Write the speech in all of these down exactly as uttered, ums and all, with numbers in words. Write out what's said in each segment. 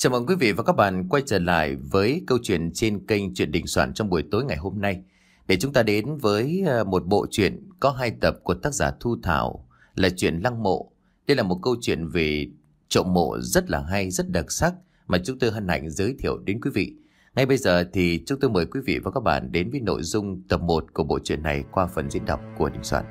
Chào mừng quý vị và các bạn quay trở lại với câu chuyện trên kênh Chuyện Đình Soạn trong buổi tối ngày hôm nay. Để chúng ta đến với một bộ truyện có hai tập của tác giả Thu Thảo là chuyện Lăng Mộ. Đây là một câu chuyện về trộm mộ rất là hay, rất đặc sắc mà chúng tôi hân hạnh giới thiệu đến quý vị. Ngay bây giờ thì chúng tôi mời quý vị và các bạn đến với nội dung tập một của bộ truyện này qua phần diễn đọc của Đình Soạn.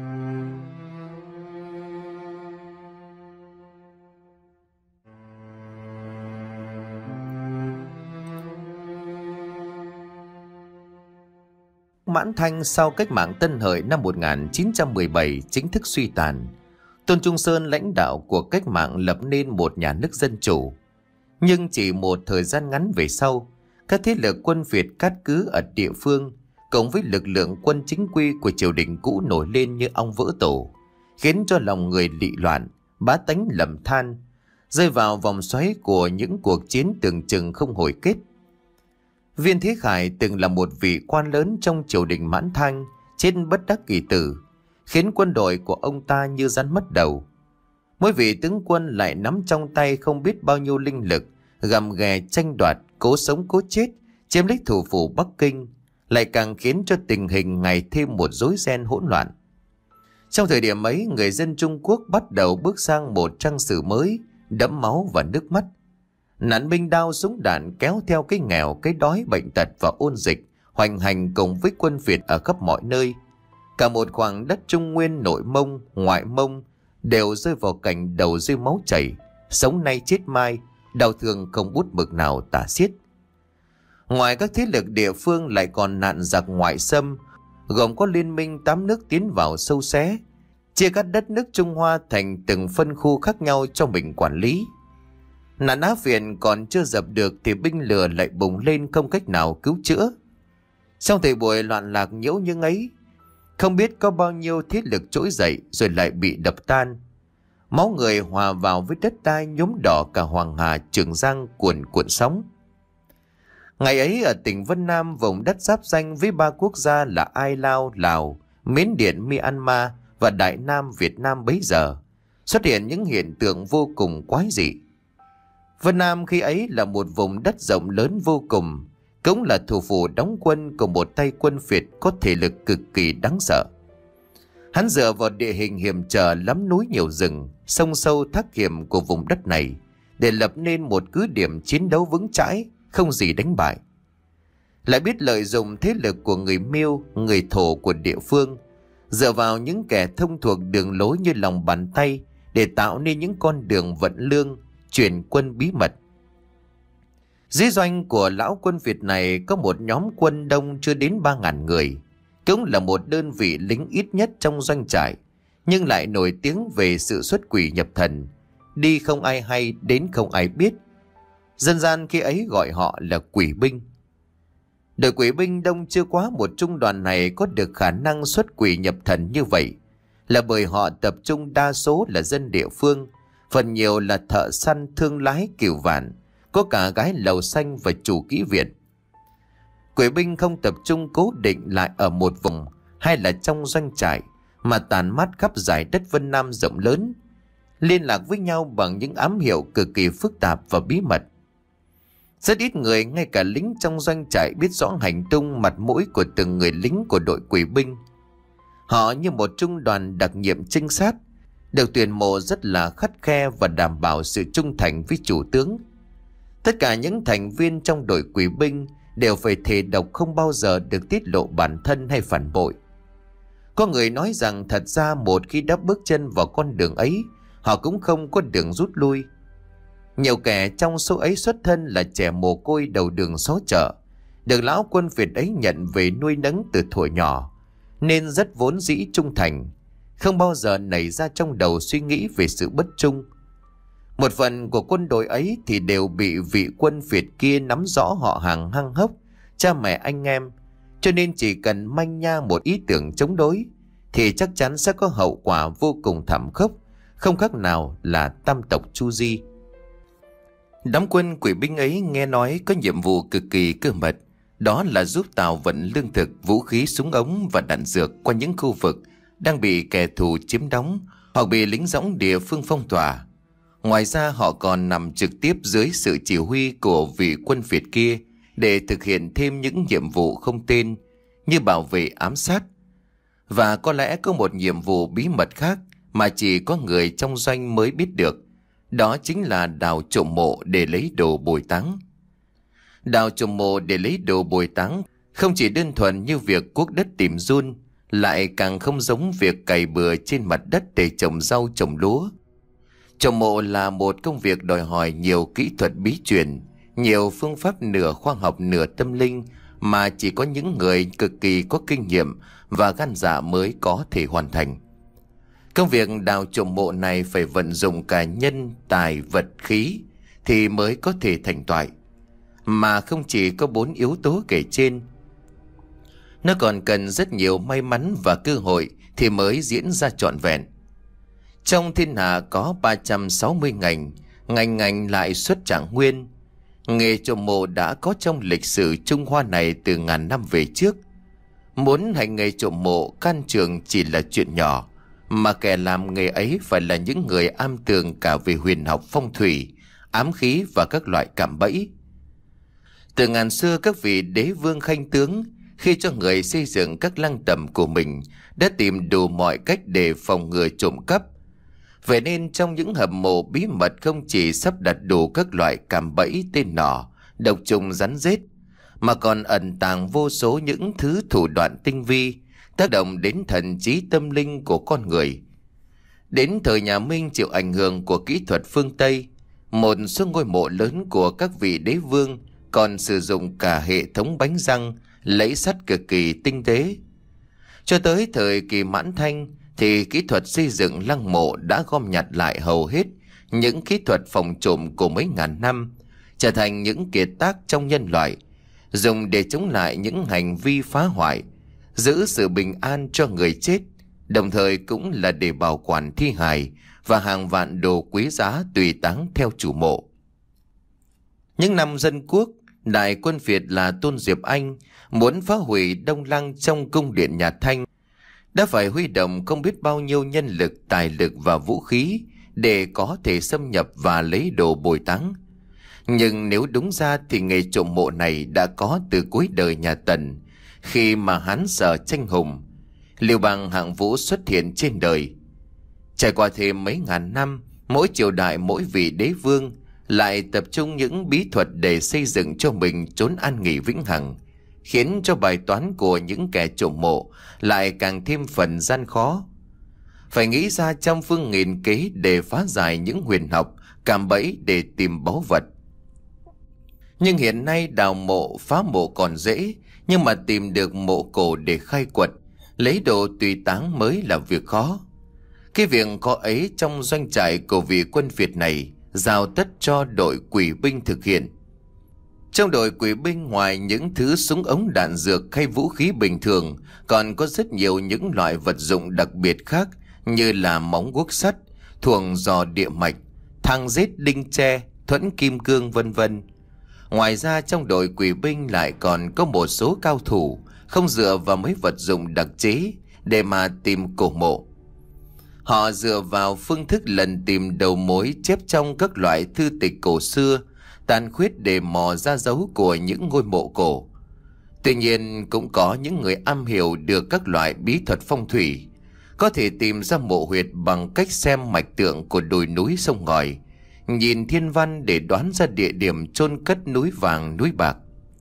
Mãn Thanh sau cách mạng Tân Hợi năm một nghìn chín trăm mười bảy chính thức suy tàn. Tôn Trung Sơn lãnh đạo của cách mạng lập nên một nhà nước dân chủ. Nhưng chỉ một thời gian ngắn về sau, các thế lực quân Việt cát cứ ở địa phương cộng với lực lượng quân chính quy của triều đình cũ nổi lên như ong vỡ tổ, khiến cho lòng người lị loạn, bá tánh lầm than, rơi vào vòng xoáy của những cuộc chiến tưởng chừng không hồi kết. Viên Thế Khải từng là một vị quan lớn trong triều đình Mãn Thanh, chết bất đắc kỳ tử, khiến quân đội của ông ta như rắn mất đầu. Mỗi vị tướng quân lại nắm trong tay không biết bao nhiêu linh lực, gầm ghè tranh đoạt, cố sống cố chết, chiếm lĩnh thủ phủ Bắc Kinh, lại càng khiến cho tình hình ngày thêm một rối ren hỗn loạn. Trong thời điểm ấy, người dân Trung Quốc bắt đầu bước sang một trang sử mới, đẫm máu và nước mắt. Nạn binh đao súng đạn kéo theo cái nghèo, cái đói, bệnh tật và ôn dịch hoành hành cùng với quân Việt ở khắp mọi nơi. Cả một khoảng đất Trung Nguyên, nội Mông, ngoại Mông đều rơi vào cảnh đầu rơi máu chảy, sống nay chết mai, đau thương không bút mực nào tả xiết. Ngoài các thế lực địa phương lại còn nạn giặc ngoại xâm, gồm có liên minh tám nước tiến vào sâu xé, chia cắt đất nước Trung Hoa thành từng phân khu khác nhau cho mình quản lý. Nạn Á Phiền còn chưa dập được thì binh lửa lại bùng lên không cách nào cứu chữa. Trong thời buổi loạn lạc nhiễu như ấy, không biết có bao nhiêu thế lực trỗi dậy rồi lại bị đập tan. Máu người hòa vào với đất đai nhuốm đỏ cả Hoàng Hà, Trường Giang cuồn cuộn sóng. Ngày ấy ở tỉnh Vân Nam, vùng đất giáp ranh với ba quốc gia là Ai Lao, Lào, Miến Điện, Myanmar và Đại Nam Việt Nam bấy giờ, xuất hiện những hiện tượng vô cùng quái dị. Vân Nam khi ấy là một vùng đất rộng lớn vô cùng, cũng là thủ phủ đóng quân của một tay quân Việt có thể lực cực kỳ đáng sợ. Hắn dựa vào địa hình hiểm trở, lắm núi nhiều rừng, sông sâu thác hiểm của vùng đất này để lập nên một cứ điểm chiến đấu vững chãi, không gì đánh bại. Lại biết lợi dụng thế lực của người Miêu, người Thổ của địa phương, dựa vào những kẻ thông thuộc đường lối như lòng bàn tay để tạo nên những con đường vận lương, chuyển quân bí mật. Dưới doanh của lão quân Việt này có một nhóm quân đông chưa đến ba ngàn người, cũng là một đơn vị lính ít nhất trong doanh trại, nhưng lại nổi tiếng về sự xuất quỷ nhập thần, đi không ai hay, đến không ai biết. Dân gian khi ấy gọi họ là quỷ binh. Đội quỷ binh đông chưa quá một trung đoàn này có được khả năng xuất quỷ nhập thần như vậy là bởi họ tập trung đa số là dân địa phương, phần nhiều là thợ săn, thương lái, cừu vạn, có cả gái lầu xanh và chủ kỹ viện. Quỷ binh không tập trung cố định lại ở một vùng hay là trong doanh trại, mà tàn mát khắp dải đất Vân Nam rộng lớn, liên lạc với nhau bằng những ám hiệu cực kỳ phức tạp và bí mật. Rất ít người, ngay cả lính trong doanh trại, biết rõ hành tung mặt mũi của từng người lính của đội quỷ binh. Họ như một trung đoàn đặc nhiệm trinh sát, được tuyển mộ rất là khắt khe và đảm bảo sự trung thành với chủ tướng. Tất cả những thành viên trong đội quỷ binh đều phải thề độc không bao giờ được tiết lộ bản thân hay phản bội. Có người nói rằng thật ra một khi đã bước chân vào con đường ấy, họ cũng không có đường rút lui. Nhiều kẻ trong số ấy xuất thân là trẻ mồ côi đầu đường xó chợ, được lão quân Việt ấy nhận về nuôi nấng từ thuở nhỏ, nên rất vốn dĩ trung thành, không bao giờ nảy ra trong đầu suy nghĩ về sự bất trung. Một phần của quân đội ấy thì đều bị vị quân Việt kia nắm rõ họ hàng hăng hốc, cha mẹ anh em, cho nên chỉ cần manh nha một ý tưởng chống đối thì chắc chắn sẽ có hậu quả vô cùng thảm khốc, không khác nào là tam tộc chu di. Đám quân quỷ binh ấy nghe nói có nhiệm vụ cực kỳ cơ mật, đó là giúp Tào vận lương thực, vũ khí, súng ống và đạn dược qua những khu vực đang bị kẻ thù chiếm đóng hoặc bị lính dõng địa phương phong tỏa, Ngoài ra họ còn nằm trực tiếp dưới sự chỉ huy của vị quân Việt kia để thực hiện thêm những nhiệm vụ không tên như bảo vệ, ám sát. Và có lẽ có một nhiệm vụ bí mật khác mà chỉ có người trong doanh mới biết được. Đó chính là đào trộm mộ để lấy đồ bồi táng. Đào trộm mộ để lấy đồ bồi táng không chỉ đơn thuần như việc cuốc đất tìm giun, lại càng không giống việc cày bừa trên mặt đất để trồng rau trồng lúa. Trộm mộ là một công việc đòi hỏi nhiều kỹ thuật bí truyền, nhiều phương pháp nửa khoa học nửa tâm linh mà chỉ có những người cực kỳ có kinh nghiệm và gan dạ mới có thể hoàn thành. Công việc đào trộm mộ này phải vận dụng cả nhân, tài, vật, khí thì mới có thể thành toại. Mà không chỉ có bốn yếu tố kể trên, nó còn cần rất nhiều may mắn và cơ hội thì mới diễn ra trọn vẹn. Trong thiên hạ có ba trăm sáu mươi ngành, ngành ngành lại xuất trạng nguyên. Nghề trộm mộ đã có trong lịch sử Trung Hoa này từ ngàn năm về trước. Muốn hành nghề trộm mộ can trường chỉ là chuyện nhỏ, mà kẻ làm nghề ấy phải là những người am tường cả về huyền học phong thủy, ám khí và các loại cạm bẫy. Từ ngàn xưa, các vị đế vương khanh tướng khi cho người xây dựng các lăng tẩm của mình đã tìm đủ mọi cách để phòng ngừa trộm cắp. Vậy nên trong những hầm mộ bí mật không chỉ sắp đặt đủ các loại cạm bẫy, tên nỏ, độc trùng, rắn rết, mà còn ẩn tàng vô số những thứ thủ đoạn tinh vi tác động đến thần trí tâm linh của con người. Đến thời nhà Minh, chịu ảnh hưởng của kỹ thuật phương Tây, một số ngôi mộ lớn của các vị đế vương còn sử dụng cả hệ thống bánh răng lẫy sắt cực kỳ tinh tế. Cho tới thời kỳ Mãn Thanh thì kỹ thuật xây dựng lăng mộ đã gom nhặt lại hầu hết những kỹ thuật phòng trộm của mấy ngàn năm, trở thành những kiệt tác trong nhân loại, dùng để chống lại những hành vi phá hoại, giữ sự bình an cho người chết, đồng thời cũng là để bảo quản thi hài và hàng vạn đồ quý giá tùy táng theo chủ mộ. Những năm Dân Quốc, đại quân Việt là Tôn Diệp Anh muốn phá hủy Đông Lăng trong cung điện nhà Thanh, đã phải huy động không biết bao nhiêu nhân lực, tài lực và vũ khí để có thể xâm nhập và lấy đồ bồi táng. Nhưng nếu đúng ra thì nghề trộm mộ này đã có từ cuối đời nhà Tần, khi mà Hán Sở tranh hùng, Liêu Bang Hạng Vũ xuất hiện trên đời. Trải qua thêm mấy ngàn năm, mỗi triều đại, mỗi vị đế vương lại tập trung những bí thuật để xây dựng cho mình chốn an nghỉ vĩnh hằng, khiến cho bài toán của những kẻ trộm mộ lại càng thêm phần gian khó. Phải nghĩ ra trăm phương nghìn kế để phá giải những huyền học, cạm bẫy để tìm báu vật. Nhưng hiện nay đào mộ, phá mộ còn dễ, nhưng mà tìm được mộ cổ để khai quật, lấy đồ tùy táng mới là việc khó. Cái việc khó ấy trong doanh trại của vị quân Việt này giao tất cho đội quỷ binh thực hiện. Trong đội quỷ binh, ngoài những thứ súng ống đạn dược hay vũ khí bình thường, còn có rất nhiều những loại vật dụng đặc biệt khác như là móng guốc sắt, thuồng giò địa mạch, thang rết, đinh tre, thuẫn kim cương vân vân. Ngoài ra trong đội quỷ binh lại còn có một số cao thủ không dựa vào mấy vật dụng đặc chế để mà tìm cổ mộ. Họ dựa vào phương thức lần tìm đầu mối chép trong các loại thư tịch cổ xưa, tàn khuyết để mò ra dấu của những ngôi mộ cổ. Tuy nhiên cũng có những người am hiểu được các loại bí thuật phong thủy, có thể tìm ra mộ huyệt bằng cách xem mạch tượng của đồi núi sông ngòi, nhìn thiên văn để đoán ra địa điểm chôn cất núi vàng núi bạc.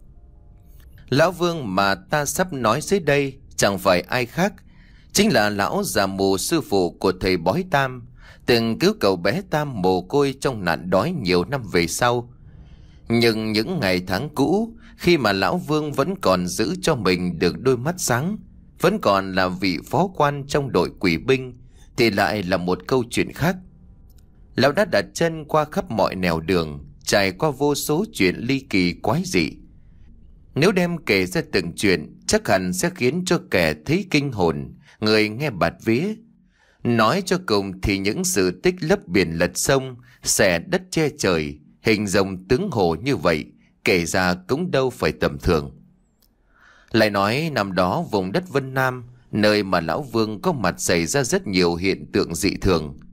Lão Vương mà ta sắp nói dưới đây chẳng phải ai khác, chính là lão già mù sư phụ của thầy bói Tam, từng cứu cậu bé Tam mồ côi trong nạn đói nhiều năm về sau. Nhưng những ngày tháng cũ, khi mà lão Vương vẫn còn giữ cho mình được đôi mắt sáng, vẫn còn là vị phó quan trong đội quỷ binh, thì lại là một câu chuyện khác. Lão đã đặt chân qua khắp mọi nẻo đường, trải qua vô số chuyện ly kỳ quái dị. Nếu đem kể ra từng chuyện, chắc hẳn sẽ khiến cho kẻ thấy kinh hồn, người nghe bạt vía. Nói cho cùng thì những sự tích lấp biển lật sông, xẻ đất che trời, hình rồng tướng hồ như vậy, kể ra cũng đâu phải tầm thường. Lại nói năm đó vùng đất Vân Nam, nơi mà lão Vương có mặt, xảy ra rất nhiều hiện tượng dị thường.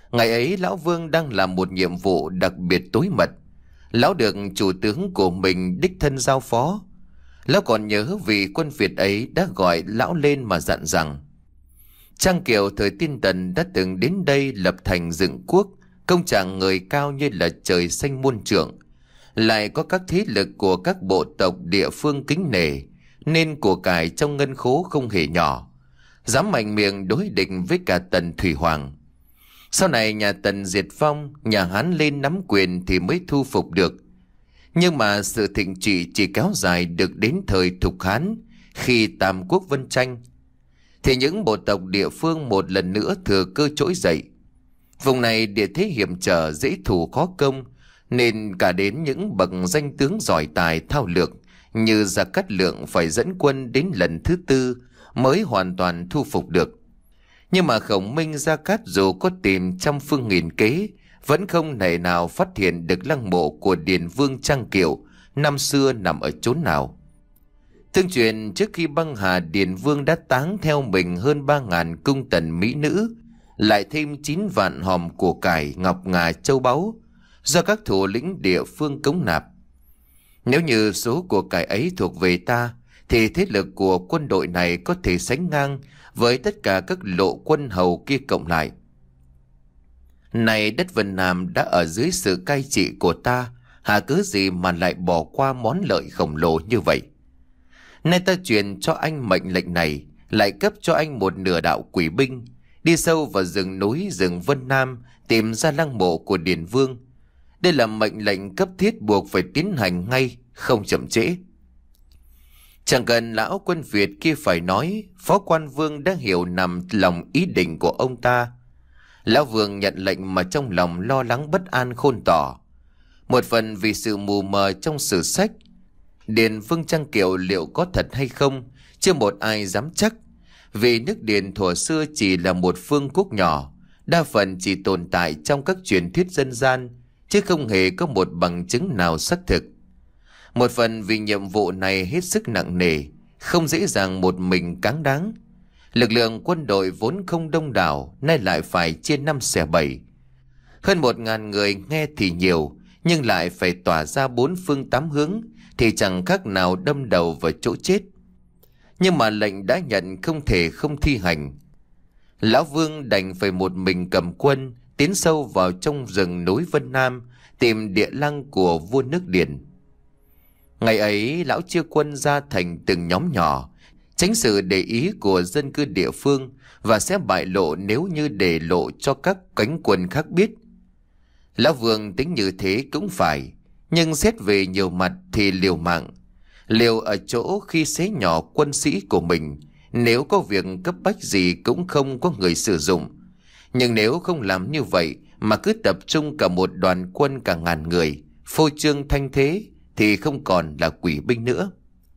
Ngày ấy lão Vương đang làm một nhiệm vụ đặc biệt tối mật. Lão được chủ tướng của mình đích thân giao phó. Lão còn nhớ vị quân Việt ấy đã gọi lão lên mà dặn rằng: Trang Kiều thời Tiên Tần đã từng đến đây lập thành dựng quốc, công trạng người cao như là trời xanh muôn trượng. Lại có các thế lực của các bộ tộc địa phương kính nể, nên của cải trong ngân khố không hề nhỏ, dám mạnh miệng đối địch với cả Tần Thủy Hoàng. Sau này nhà Tần diệt vong, nhà Hán lên nắm quyền thì mới thu phục được. Nhưng mà sự thịnh trị chỉ kéo dài được đến thời Thục Hán, khi Tam Quốc vân tranh, thì những bộ tộc địa phương một lần nữa thừa cơ trỗi dậy. Vùng này địa thế hiểm trở, dễ thủ khó công, nên cả đến những bậc danh tướng giỏi tài thao lược như Gia Cát Lượng phải dẫn quân đến lần thứ tư mới hoàn toàn thu phục được. Nhưng mà Khổng Minh Gia Cát dù có tìm trăm phương nghìn kế, vẫn không thể nào phát hiện được lăng mộ của Điền Vương Trang Kiệu năm xưa nằm ở chốn nào. Tương truyền trước khi băng hà, Điền Vương đã táng theo mình hơn ba ngàn cung tần mỹ nữ, lại thêm chín vạn hòm của cải ngọc ngà châu báu do các thủ lĩnh địa phương cống nạp. Nếu như số của cải ấy thuộc về ta, thì thế lực của quân đội này có thể sánh ngang với tất cả các lộ quân hầu kia cộng lại. Này đất Vân Nam đã ở dưới sự cai trị của ta, hà cớ gì mà lại bỏ qua món lợi khổng lồ như vậy? Nay ta truyền cho anh mệnh lệnh này, lại cấp cho anh một nửa đạo quỷ binh, đi sâu vào rừng núi rừng Vân Nam tìm ra lăng mộ của Điền Vương. Đây là mệnh lệnh cấp thiết buộc phải tiến hành ngay, không chậm trễ. Chẳng cần lão quân Việt kia phải nói, Phó Quan Vương đã hiểu nằm lòng ý định của ông ta. Lão Vương nhận lệnh mà trong lòng lo lắng bất an khôn tỏ. Một phần vì sự mù mờ trong sử sách, Điền Vương Trang Kiều liệu có thật hay không, chưa một ai dám chắc. Vì nước Điền thuở xưa chỉ là một vương quốc nhỏ, đa phần chỉ tồn tại trong các truyền thuyết dân gian, chứ không hề có một bằng chứng nào xác thực. Một phần vì nhiệm vụ này hết sức nặng nề, không dễ dàng một mình cáng đáng. Lực lượng quân đội vốn không đông đảo, nay lại phải chia năm xẻ bảy. Hơn một ngàn người nghe thì nhiều, nhưng lại phải tỏa ra bốn phương tám hướng, thì chẳng khác nào đâm đầu vào chỗ chết. Nhưng mà lệnh đã nhận không thể không thi hành. Lão Vương đành phải một mình cầm quân tiến sâu vào trong rừng núi Vân Nam, tìm địa lăng của vua nước Điền. Ngày ấy lão chia quân ra thành từng nhóm nhỏ, tránh sự để ý của dân cư địa phương, và sẽ bại lộ nếu như để lộ cho các cánh quân khác biết. Lão Vương tính như thế cũng phải, nhưng xét về nhiều mặt thì liều mạng. Liều ở chỗ khi xé nhỏ quân sĩ của mình, nếu có việc cấp bách gì cũng không có người sử dụng. Nhưng nếu không làm như vậy mà cứ tập trung cả một đoàn quân cả ngàn người, phô trương thanh thế, thì không còn là quỷ binh nữa.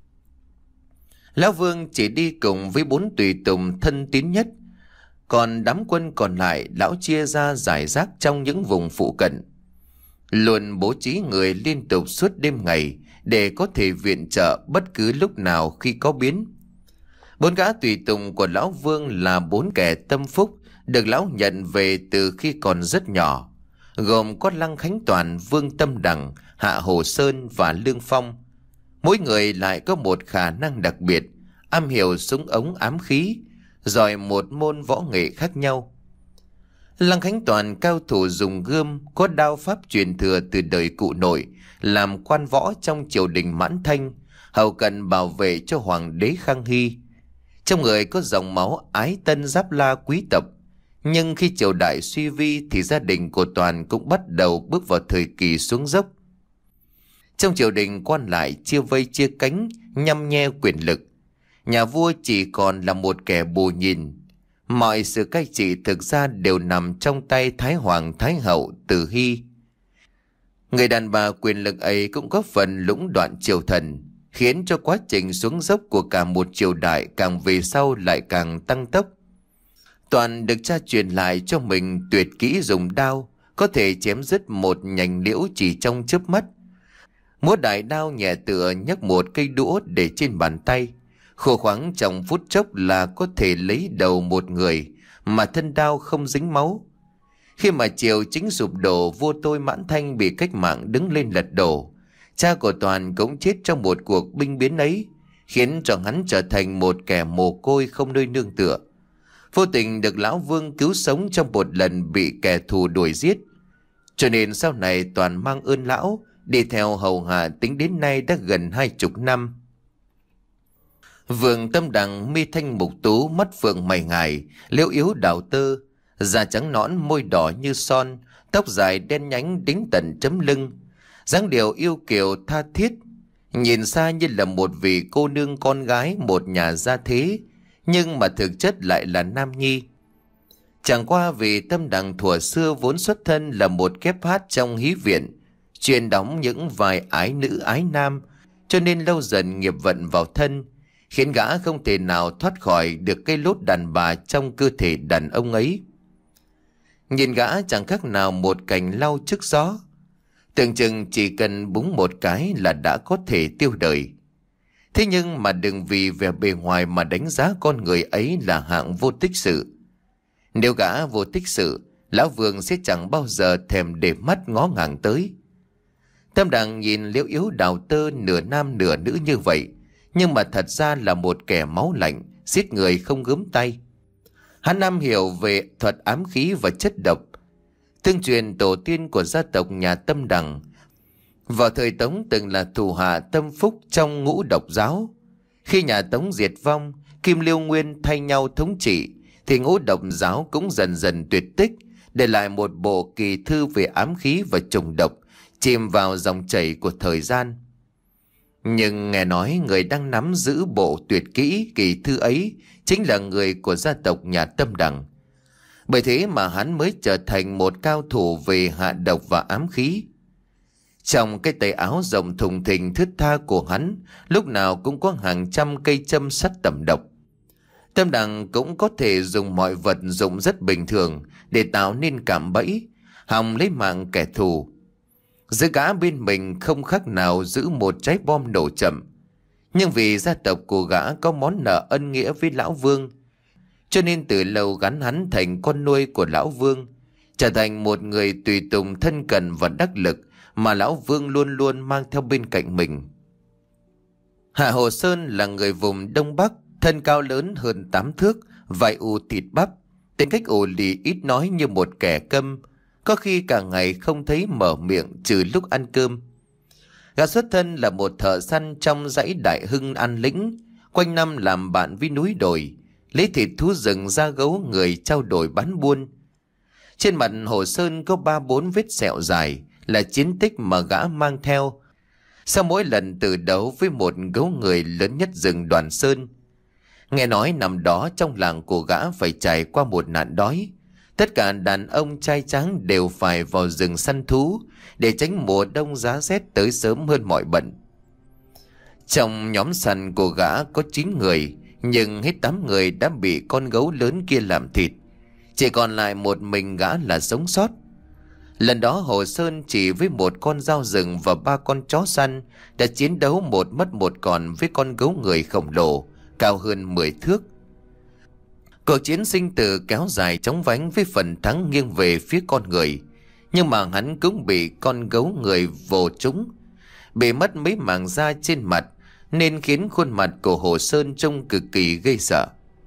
Lão Vương chỉ đi cùng với bốn tùy tùng thân tín nhất, còn đám quân còn lại lão chia ra rải rác trong những vùng phụ cận, luôn bố trí người liên tục suốt đêm ngày để có thể viện trợ bất cứ lúc nào khi có biến. Bốn gã tùy tùng của lão Vương là bốn kẻ tâm phúc, được lão nhận về từ khi còn rất nhỏ, gồm có Lăng Khánh Toàn, Vương Tâm Đằng, Hạ Hồ Sơn và Lương Phong. Mỗi người lại có một khả năng đặc biệt, am hiểu súng ống ám khí, giỏi một môn võ nghệ khác nhau. Lăng Khánh Toàn cao thủ dùng gươm, có đao pháp truyền thừa từ đời cụ nội, làm quan võ trong triều đình Mãn Thanh, hậu cận bảo vệ cho hoàng đế Khang Hy. Trong người có dòng máu ái tân giáp la quý tộc, nhưng khi triều đại suy vi thì gia đình của Toàn cũng bắt đầu bước vào thời kỳ xuống dốc. Trong triều đình quan lại chia vây chia cánh, nhăm nhe quyền lực. Nhà vua chỉ còn là một kẻ bù nhìn. Mọi sự cai trị thực ra đều nằm trong tay Thái Hoàng Thái Hậu Từ Hy. Người đàn bà quyền lực ấy cũng có phần lũng đoạn triều thần, khiến cho quá trình xuống dốc của cả một triều đại càng về sau lại càng tăng tốc. Toàn được cha truyền lại cho mình tuyệt kỹ dùng đao, có thể chém dứt một nhành liễu chỉ trong chớp mắt. Múa đại đao nhẹ tựa nhấc một cây đũa để trên bàn tay, khô khoắng trong phút chốc là có thể lấy đầu một người mà thân đao không dính máu. Khi mà triều chính sụp đổ, vua tôi Mãn Thanh bị cách mạng đứng lên lật đổ. Cha của Toàn cũng chết trong một cuộc binh biến ấy, khiến cho hắn trở thành một kẻ mồ côi không nơi nương tựa. Vô tình được Lão Vương cứu sống trong một lần bị kẻ thù đuổi giết. Cho nên sau này Toàn mang ơn lão, đi theo hầu hạ tính đến nay đã gần hai chục năm. Vườn Tâm Đằng mi thanh mục tú, mắt phượng mày ngài, liễu yếu đào tơ, da trắng nõn môi đỏ như son, tóc dài đen nhánh đính tận chấm lưng, dáng điệu yêu kiều tha thiết, nhìn xa như là một vị cô nương con gái một nhà gia thế, nhưng mà thực chất lại là nam nhi. Chẳng qua vì Tâm Đằng thuở xưa vốn xuất thân là một kép hát trong hí viện, chuyên đóng những vai ái nữ ái nam, cho nên lâu dần nghiệp vận vào thân, khiến gã không thể nào thoát khỏi được cây lốt đàn bà trong cơ thể đàn ông ấy. Nhìn gã chẳng khác nào một cành lau trước gió, tưởng chừng chỉ cần búng một cái là đã có thể tiêu đời. Thế nhưng mà đừng vì vẻ bề ngoài mà đánh giá con người ấy là hạng vô tích sự. Nếu gã vô tích sự, Lão Vương sẽ chẳng bao giờ thèm để mắt ngó ngàng tới. Tâm Đằng nhìn liễu yếu đào tơ nửa nam nửa nữ như vậy, nhưng mà thật ra là một kẻ máu lạnh, giết người không gớm tay. Hắn am hiểu về thuật ám khí và chất độc. Tương truyền tổ tiên của gia tộc nhà Tâm Đằng vào thời Tống từng là thủ hạ tâm phúc trong ngũ độc giáo. Khi nhà Tống diệt vong, Kim Liêu Nguyên thay nhau thống trị, thì ngũ độc giáo cũng dần dần tuyệt tích, để lại một bộ kỳ thư về ám khí và trùng độc, chìm vào dòng chảy của thời gian. Nhưng nghe nói người đang nắm giữ bộ tuyệt kỹ kỳ thư ấy chính là người của gia tộc nhà Tâm Đằng. Bởi thế mà hắn mới trở thành một cao thủ về hạ độc và ám khí. Trong cái tay áo rộng thùng thình thướt tha của hắn, lúc nào cũng có hàng trăm cây châm sắt tẩm độc. Tâm Đằng cũng có thể dùng mọi vật dụng rất bình thường để tạo nên cạm bẫy, hòng lấy mạng kẻ thù. Giữa gã bên mình không khác nào giữ một trái bom nổ chậm. Nhưng vì gia tộc của gã có món nợ ân nghĩa với Lão Vương, cho nên từ lâu gắn hắn thành con nuôi của Lão Vương, trở thành một người tùy tùng thân cận và đắc lực mà Lão Vương luôn luôn mang theo bên cạnh mình. Hạ Hồ Sơn là người vùng Đông Bắc, thân cao lớn hơn tám thước, vải ù thịt bắp, tính cách ồ lì ít nói như một kẻ câm, có khi cả ngày không thấy mở miệng trừ lúc ăn cơm. Gã xuất thân là một thợ săn trong dãy Đại Hưng An Lĩnh, quanh năm làm bạn với núi đồi, lấy thịt thú rừng da gấu người trao đổi bán buôn. Trên mặt Hồ Sơn có ba bốn vết sẹo dài, là chiến tích mà gã mang theo sau mỗi lần từ đấu với một gấu người lớn nhất rừng Đoàn Sơn. Nghe nói năm đó trong làng của gã phải trải qua một nạn đói. Tất cả đàn ông trai tráng đều phải vào rừng săn thú để tránh mùa đông giá rét tới sớm hơn mọi bận. Trong nhóm săn của gã có chín người, nhưng hết tám người đã bị con gấu lớn kia làm thịt. Chỉ còn lại một mình gã là sống sót. Lần đó Hồ Sơn chỉ với một con dao rừng và ba con chó săn đã chiến đấu một mất một còn với con gấu người khổng lồ, cao hơn mười thước. Cuộc chiến sinh tử kéo dài chóng vánh với phần thắng nghiêng về phía con người. Nhưng mà hắn cũng bị con gấu người vồ trúng, bị mất mấy mảng da trên mặt, nên khiến khuôn mặt của Hồ Sơn trông cực kỳ ghê sợ.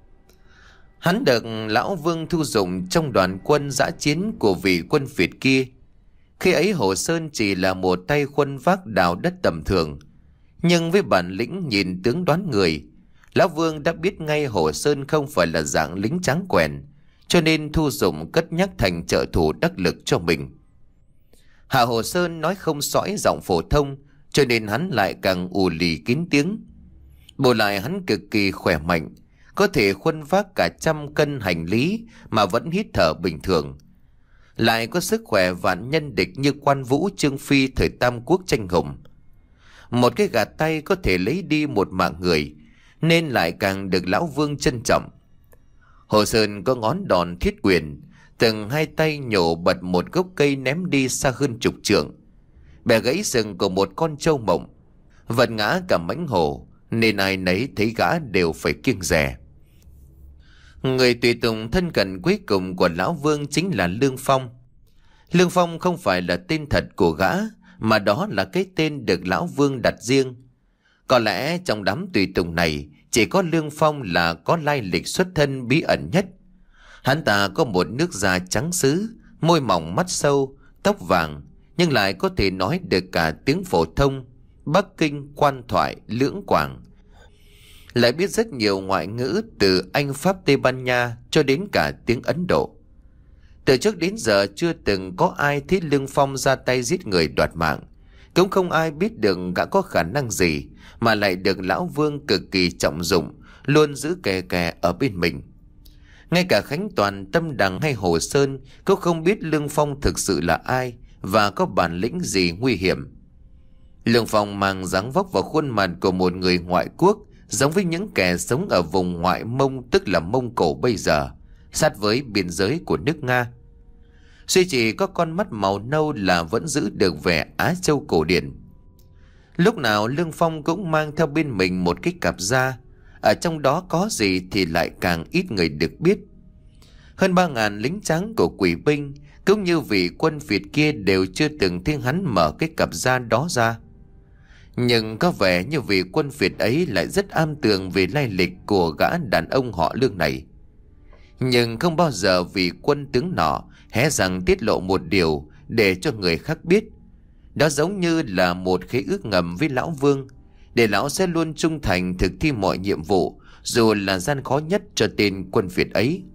Hắn được Lão Vương thu dụng trong đoàn quân dã chiến của vị quân Việt kia. Khi ấy Hồ Sơn chỉ là một tay khuân vác đào đất tầm thường, nhưng với bản lĩnh nhìn tướng đoán người, Lão Vương đã biết ngay Hồ Sơn không phải là dạng lính tráng quèn, cho nên thu dụng cất nhắc thành trợ thủ đắc lực cho mình. Hạ Hồ Sơn nói không sõi giọng phổ thông, cho nên hắn lại càng ù lì kín tiếng. Bù lại hắn cực kỳ khỏe mạnh, có thể khuân vác cả trăm cân hành lý mà vẫn hít thở bình thường. Lại có sức khỏe vạn nhân địch như Quan Vũ, Trương Phi thời Tam Quốc tranh hùng. Một cái gạt tay có thể lấy đi một mạng người, nên lại càng được Lão Vương trân trọng. Hồ Sơn có ngón đòn thiết quyền, từng hai tay nhổ bật một gốc cây ném đi xa hơn chục trượng, bẻ gãy sừng của một con trâu mộng, vật ngã cả mãnh hổ, nên ai nấy thấy gã đều phải kiêng dè. Người tùy tùng thân cận cuối cùng của Lão Vương chính là Lương Phong. Lương Phong không phải là tên thật của gã, mà đó là cái tên được lão Vương đặt riêng. Có lẽ trong đám tùy tùng này chỉ có Lương Phong là có lai lịch xuất thân bí ẩn nhất. Hắn ta có một nước da trắng sứ, môi mỏng mắt sâu, tóc vàng, nhưng lại có thể nói được cả tiếng phổ thông, Bắc Kinh, quan thoại, lưỡng quảng. Lại biết rất nhiều ngoại ngữ từ Anh, Pháp, Tây Ban Nha cho đến cả tiếng Ấn Độ. Từ trước đến giờ chưa từng có ai thấy Lương Phong ra tay giết người đoạt mạng. Cũng không ai biết được gã có khả năng gì mà lại được lão Vương cực kỳ trọng dụng, luôn giữ kè kè ở bên mình. Ngay cả Khánh Toàn, Tâm Đằng hay Hồ Sơn cũng không biết Lương Phong thực sự là ai và có bản lĩnh gì nguy hiểm. Lương Phong mang dáng vóc và khuôn mặt của một người ngoại quốc, giống với những kẻ sống ở vùng ngoại Mông, tức là Mông Cổ bây giờ, sát với biên giới của nước Nga. Duy chỉ có con mắt màu nâu là vẫn giữ được vẻ Á Châu cổ điển. Lúc nào Lương Phong cũng mang theo bên mình một cái cặp da, ở trong đó có gì thì lại càng ít người được biết. Hơn ba ngàn lính trắng của quỷ binh cũng như vị quân Việt kia đều chưa từng thấy hắn mở cái cặp da đó ra. Nhưng có vẻ như vị quân Việt ấy lại rất am tường về lai lịch của gã đàn ông họ Lương này. Nhưng không bao giờ vị quân tướng nọ hé rằng tiết lộ một điều để cho người khác biết. Đó giống như là một khế ước ngầm với lão Vương, để lão sẽ luôn trung thành thực thi mọi nhiệm vụ, dù là gian khó nhất cho tên quân Việt ấy.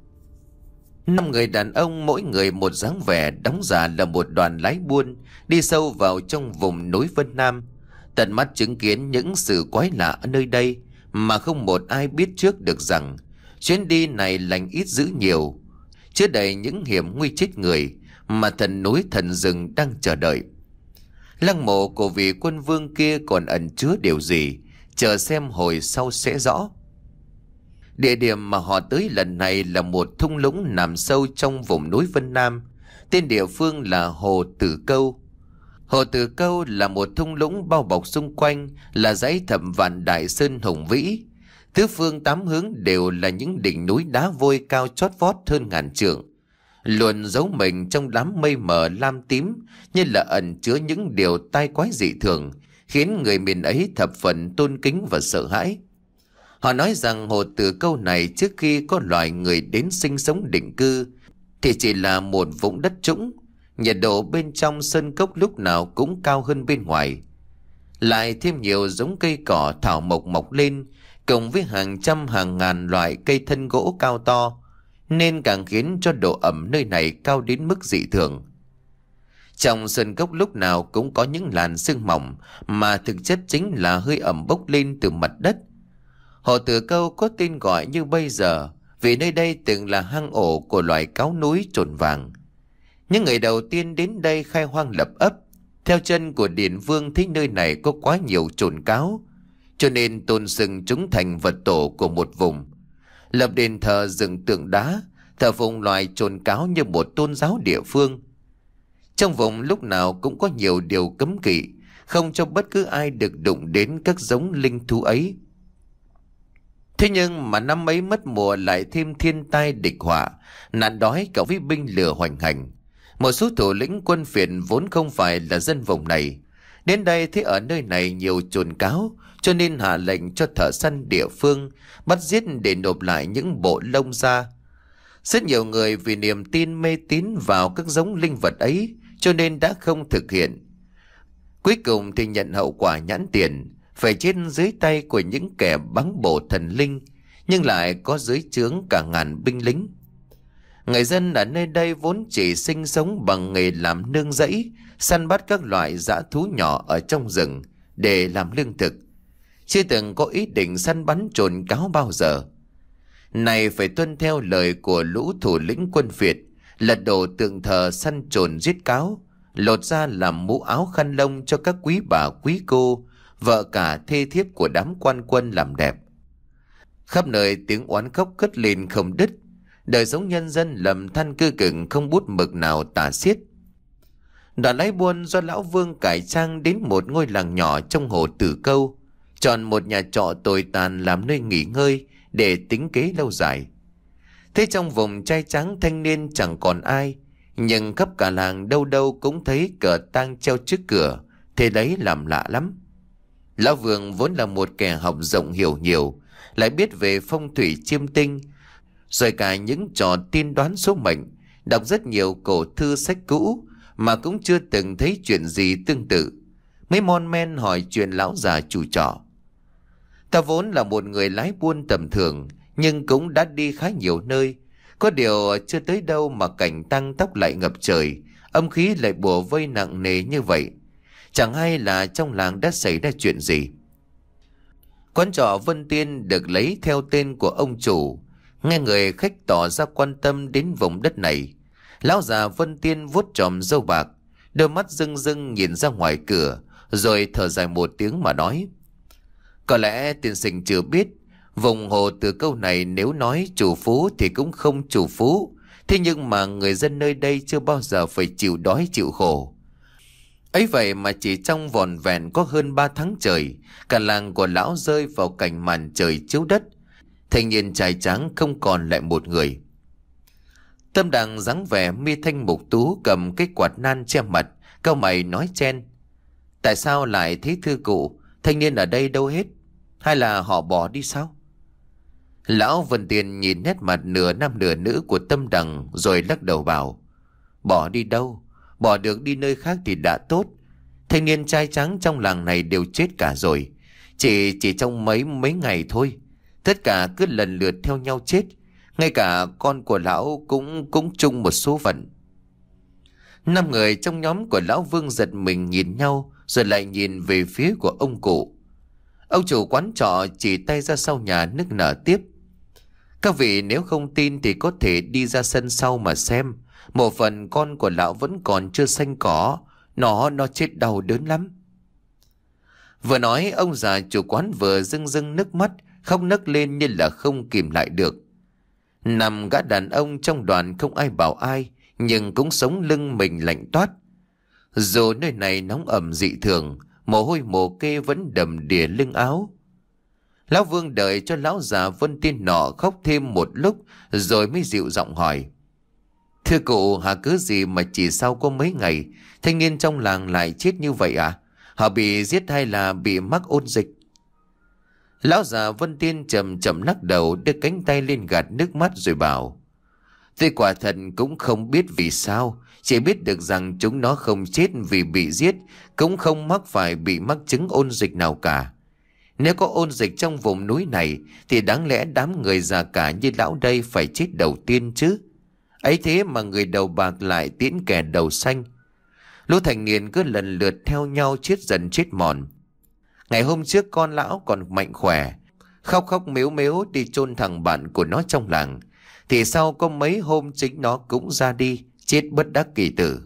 Năm người đàn ông mỗi người một dáng vẻ đóng giả là một đoàn lái buôn đi sâu vào trong vùng núi Vân Nam, tận mắt chứng kiến những sự quái lạ ở nơi đây mà không một ai biết trước được rằng chuyến đi này lành ít dữ nhiều, chứa đầy những hiểm nguy chết người mà thần núi thần rừng đang chờ đợi. Lăng mộ của vị quân vương kia còn ẩn chứa điều gì, chờ xem hồi sau sẽ rõ. Địa điểm mà họ tới lần này là một thung lũng nằm sâu trong vùng núi Vân Nam. Tên địa phương là Hồ Tử Câu. Hồ Tử Câu là một thung lũng bao bọc xung quanh là dãy Thập Vạn Đại Sơn hùng vĩ. Tứ phương tám hướng đều là những đỉnh núi đá vôi cao chót vót hơn ngàn trượng, luôn giấu mình trong đám mây mờ lam tím, như là ẩn chứa những điều tai quái dị thường, khiến người miền ấy thập phần tôn kính và sợ hãi. Họ nói rằng Hồ Tử Câu này trước khi có loài người đến sinh sống định cư thì chỉ là một vũng đất trũng, nhiệt độ bên trong sơn cốc lúc nào cũng cao hơn bên ngoài. Lại thêm nhiều giống cây cỏ thảo mộc mọc lên, cộng với hàng trăm hàng ngàn loại cây thân gỗ cao to, nên càng khiến cho độ ẩm nơi này cao đến mức dị thường. Trong sơn cốc lúc nào cũng có những làn sương mỏng mà thực chất chính là hơi ẩm bốc lên từ mặt đất. Hồ Tử Câu có tên gọi như bây giờ vì nơi đây từng là hang ổ của loài cáo núi trồn vàng. Những người đầu tiên đến đây khai hoang lập ấp, theo chân của Điền Vương thấy nơi này có quá nhiều trồn cáo, cho nên tôn xưng chúng thành vật tổ của một vùng, lập đền thờ dựng tượng đá thờ phụng loài trồn cáo như một tôn giáo địa phương. Trong vùng lúc nào cũng có nhiều điều cấm kỵ, không cho bất cứ ai được đụng đến các giống linh thú ấy. Thế nhưng mà năm ấy mất mùa lại thêm thiên tai địch họa, nạn đói cộng với binh lửa hoành hành. Một số thủ lĩnh quân phiệt vốn không phải là dân vùng này, đến đây thấy ở nơi này nhiều trồn cáo, cho nên hạ lệnh cho thợ săn địa phương bắt giết để nộp lại những bộ lông ra. Rất nhiều người vì niềm tin mê tín vào các giống linh vật ấy cho nên đã không thực hiện. Cuối cùng thì nhận hậu quả nhãn tiền, phải chết dưới tay của những kẻ báng bổ thần linh, nhưng lại có dưới trướng cả ngàn binh lính. Người dân ở nơi đây vốn chỉ sinh sống bằng nghề làm nương rẫy, săn bắt các loại dã thú nhỏ ở trong rừng để làm lương thực, chưa từng có ý định săn bắn trồn cáo bao giờ. Này phải tuân theo lời của lũ thủ lĩnh quân Việt, lật đổ tượng thờ săn trồn giết cáo, lột ra làm mũ áo khăn lông cho các quý bà quý cô, vợ cả thê thiếp của đám quan quân làm đẹp. Khắp nơi tiếng oán khóc cất lên không đứt, đời sống nhân dân lầm than cơ cực không bút mực nào tả xiết. Đoàn lái buôn do lão Vương cải trang đến một ngôi làng nhỏ trong Hồ Tử Câu, chọn một nhà trọ tồi tàn làm nơi nghỉ ngơi để tính kế lâu dài. Thế trong vùng trai trắng thanh niên chẳng còn ai, Nhưng khắp cả làng đâu đâu cũng thấy cờ tang treo trước cửa, thế đấy làm lạ lắm. Lão Vương vốn là một kẻ học rộng hiểu nhiều, lại biết về phong thủy chiêm tinh, rồi cả những trò tiên đoán số mệnh, đọc rất nhiều cổ thư sách cũ mà cũng chưa từng thấy chuyện gì tương tự. Mấy mon men hỏi chuyện lão già chủ trọ. Ta vốn là một người lái buôn tầm thường, nhưng cũng đã đi khá nhiều nơi. Có điều chưa tới đâu mà cảnh tăng tóc lại ngập trời, âm khí lại bùa vây nặng nề như vậy. Chẳng hay là trong làng đã xảy ra chuyện gì. Quán trọ Vân Tiên được lấy theo tên của ông chủ. Nghe người khách tỏ ra quan tâm đến vùng đất này, lão già Vân Tiên vuốt chòm râu bạc, đôi mắt rưng rưng nhìn ra ngoài cửa, rồi thở dài một tiếng mà nói: Có lẽ tiên sinh chưa biết, vùng hồ từ câu này nếu nói chủ phú thì cũng không chủ phú. Thế nhưng mà người dân nơi đây chưa bao giờ phải chịu đói chịu khổ. Ấy vậy mà chỉ trong vỏn vẹn có hơn ba tháng trời, cả làng của lão rơi vào cảnh màn trời chiếu đất. Thanh niên trai tráng không còn lại một người. Tâm Đằng dáng vẻ mi thanh mục tú, cầm cái quạt nan che mặt, cau mày nói chen: Tại sao lại thế thưa cụ? Thanh niên ở đây đâu hết? Hay là họ bỏ đi sao? Lão Vân Tiên nhìn nét mặt nửa nam nửa nữ của Tâm Đằng, rồi lắc đầu bảo: Bỏ đi đâu? Bỏ được đi nơi khác thì đã tốt. Thanh niên trai trắng trong làng này đều chết cả rồi. Chỉ chỉ trong mấy mấy ngày thôi. Tất cả cứ lần lượt theo nhau chết. Ngay cả con của lão cũng cũng chung một số phận. Năm người trong nhóm của lão Vương giật mình nhìn nhau, rồi lại nhìn về phía của ông cụ. Ông chủ quán trọ chỉ tay ra sau nhà nức nở tiếp: Các vị nếu không tin thì có thể đi ra sân sau mà xem. Một phần con của lão vẫn còn chưa xanh cỏ. Nó nó chết đau đớn lắm. Vừa nói ông già chủ quán vừa rưng rưng nước mắt, khóc nấc lên như là không kìm lại được. Nằm gã đàn ông trong đoàn không ai bảo ai, nhưng cũng sống lưng mình lạnh toát. Dù nơi này nóng ẩm dị thường, mồ hôi mồ kê vẫn đầm đìa lưng áo. Lão Vương đợi cho lão già Vân Tiên nọ khóc thêm một lúc, rồi mới dịu giọng hỏi: Thưa cụ, hả cớ gì mà chỉ sau có mấy ngày thanh niên trong làng lại chết như vậy à? Họ bị giết hay là bị mắc ôn dịch? Lão già Vân Tiên chậm chậm lắc đầu, đưa cánh tay lên gạt nước mắt rồi bảo: Tôi quả thật cũng không biết vì sao, chỉ biết được rằng chúng nó không chết vì bị giết, cũng không mắc phải bị mắc chứng ôn dịch nào cả. Nếu có ôn dịch trong vùng núi này thì đáng lẽ đám người già cả như lão đây phải chết đầu tiên chứ. Ấy thế mà người đầu bạc lại tiễn kẻ đầu xanh. Lũ thành niên cứ lần lượt theo nhau chết dần chết mòn. Ngày hôm trước con lão còn mạnh khỏe, khóc khóc mếu mếu đi chôn thằng bạn của nó trong làng, thì sau có mấy hôm chính nó cũng ra đi, chết bất đắc kỳ tử.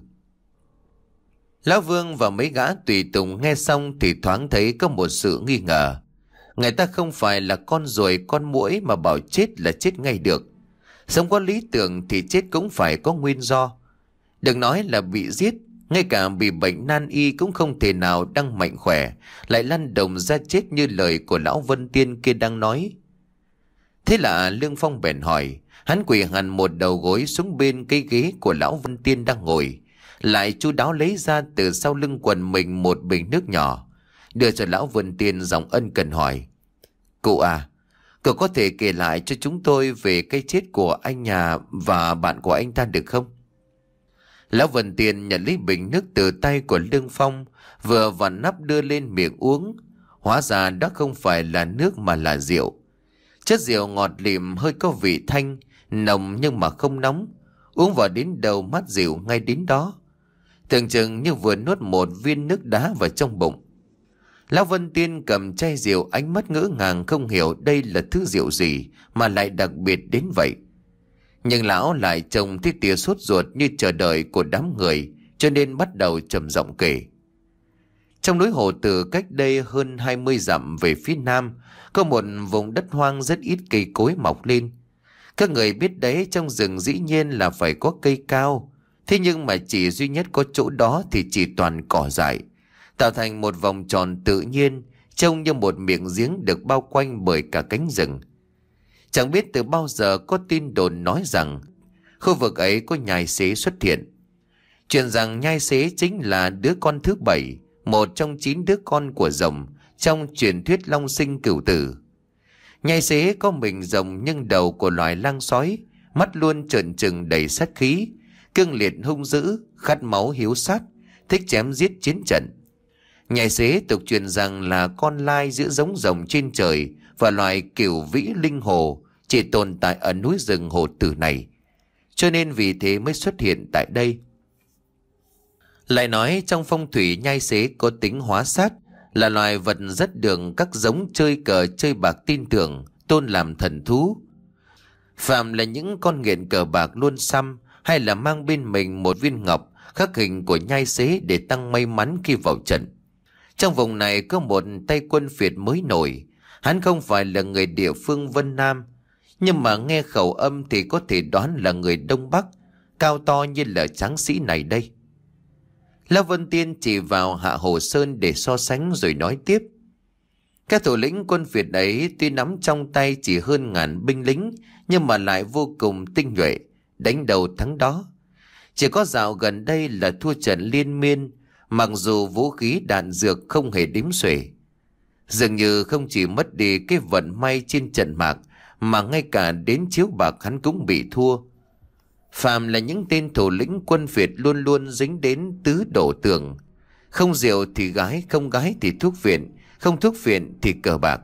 Lão Vương và mấy gã tùy tùng nghe xong thì thoáng thấy có một sự nghi ngờ. Người ta không phải là con ruồi con muỗi mà bảo chết là chết ngay được. Sống có lý tưởng thì chết cũng phải có nguyên do. Đừng nói là bị giết, ngay cả bị bệnh nan y cũng không thể nào đang mạnh khỏe lại lăn đồng ra chết như lời của lão Vân Tiên kia đang nói. Thế là Lương Phong bèn hỏi. Hắn quỳ hẳn một đầu gối xuống bên cái ghế của lão Vân Tiên đang ngồi, lại chu đáo lấy ra từ sau lưng quần mình một bình nước nhỏ, đưa cho lão Vân Tiên, giọng ân cần hỏi: Cụ à, cậu có thể kể lại cho chúng tôi về cái chết của anh nhà và bạn của anh ta được không? Lão Vân Tiên nhận lấy bình nước từ tay của Lương Phong, vừa vặn nắp đưa lên miệng uống. Hóa ra đó không phải là nước mà là rượu. Chất rượu ngọt lịm, hơi có vị thanh, nồng nhưng mà không nóng. Uống vào đến đầu mát dịu ngay đến đó, tưởng chừng như vừa nuốt một viên nước đá vào trong bụng. Lão Vân Tiên cầm chai rượu, ánh mắt ngỡ ngàng không hiểu đây là thứ rượu gì mà lại đặc biệt đến vậy. Nhưng lão lại trông thấy tia sốt ruột như chờ đợi của đám người, cho nên bắt đầu trầm giọng kể. Trong núi Hồ Tử cách đây hơn hai mươi dặm về phía nam, có một vùng đất hoang rất ít cây cối mọc lên. Các người biết đấy, trong rừng dĩ nhiên là phải có cây cao. Thế nhưng mà chỉ duy nhất có chỗ đó thì chỉ toàn cỏ dại, tạo thành một vòng tròn tự nhiên, trông như một miệng giếng được bao quanh bởi cả cánh rừng. Chẳng biết từ bao giờ có tin đồn nói rằng khu vực ấy có nhai xế xuất hiện. Chuyện rằng nhai xế chính là đứa con thứ bảy, một trong chín đứa con của rồng trong truyền thuyết long sinh cửu tử. Nhai xế có mình rồng nhưng đầu của loài lang sói, mắt luôn trợn trừng đầy sát khí, cương liệt hung dữ, khát máu hiếu sát, thích chém giết chiến trận. Nhai xế tục truyền rằng là con lai giữa giống rồng trên trời và loài cửu vĩ linh hồ chỉ tồn tại ở núi rừng hồ tử này, cho nên vì thế mới xuất hiện tại đây. Lại nói trong phong thủy nhai xế có tính hóa sát, là loài vật rất được các giống chơi cờ chơi bạc tin tưởng, tôn làm thần thú. Phạm là những con nghiện cờ bạc luôn xăm hay là mang bên mình một viên ngọc khắc hình của nhai xế để tăng may mắn khi vào trận. Trong vùng này có một tay quân Việt mới nổi, hắn không phải là người địa phương Vân Nam, nhưng mà nghe khẩu âm thì có thể đoán là người Đông Bắc, cao to như là tráng sĩ này đây. Lão Vân Tiên chỉ vào Hạ Hồ Sơn để so sánh rồi nói tiếp. Các thủ lĩnh quân Việt ấy tuy nắm trong tay chỉ hơn ngàn binh lính, nhưng mà lại vô cùng tinh nhuệ, đánh đầu thắng đó. Chỉ có dạo gần đây là thua trận liên miên, mặc dù vũ khí đạn dược không hề đếm xuể. Dường như không chỉ mất đi cái vận may trên trận mạc, mà ngay cả đến chiếu bạc hắn cũng bị thua. Phạm là những tên thủ lĩnh quân Việt luôn luôn dính đến tứ đổ tường. Không rượu thì gái, không gái thì thuốc viện, không thuốc viện thì cờ bạc.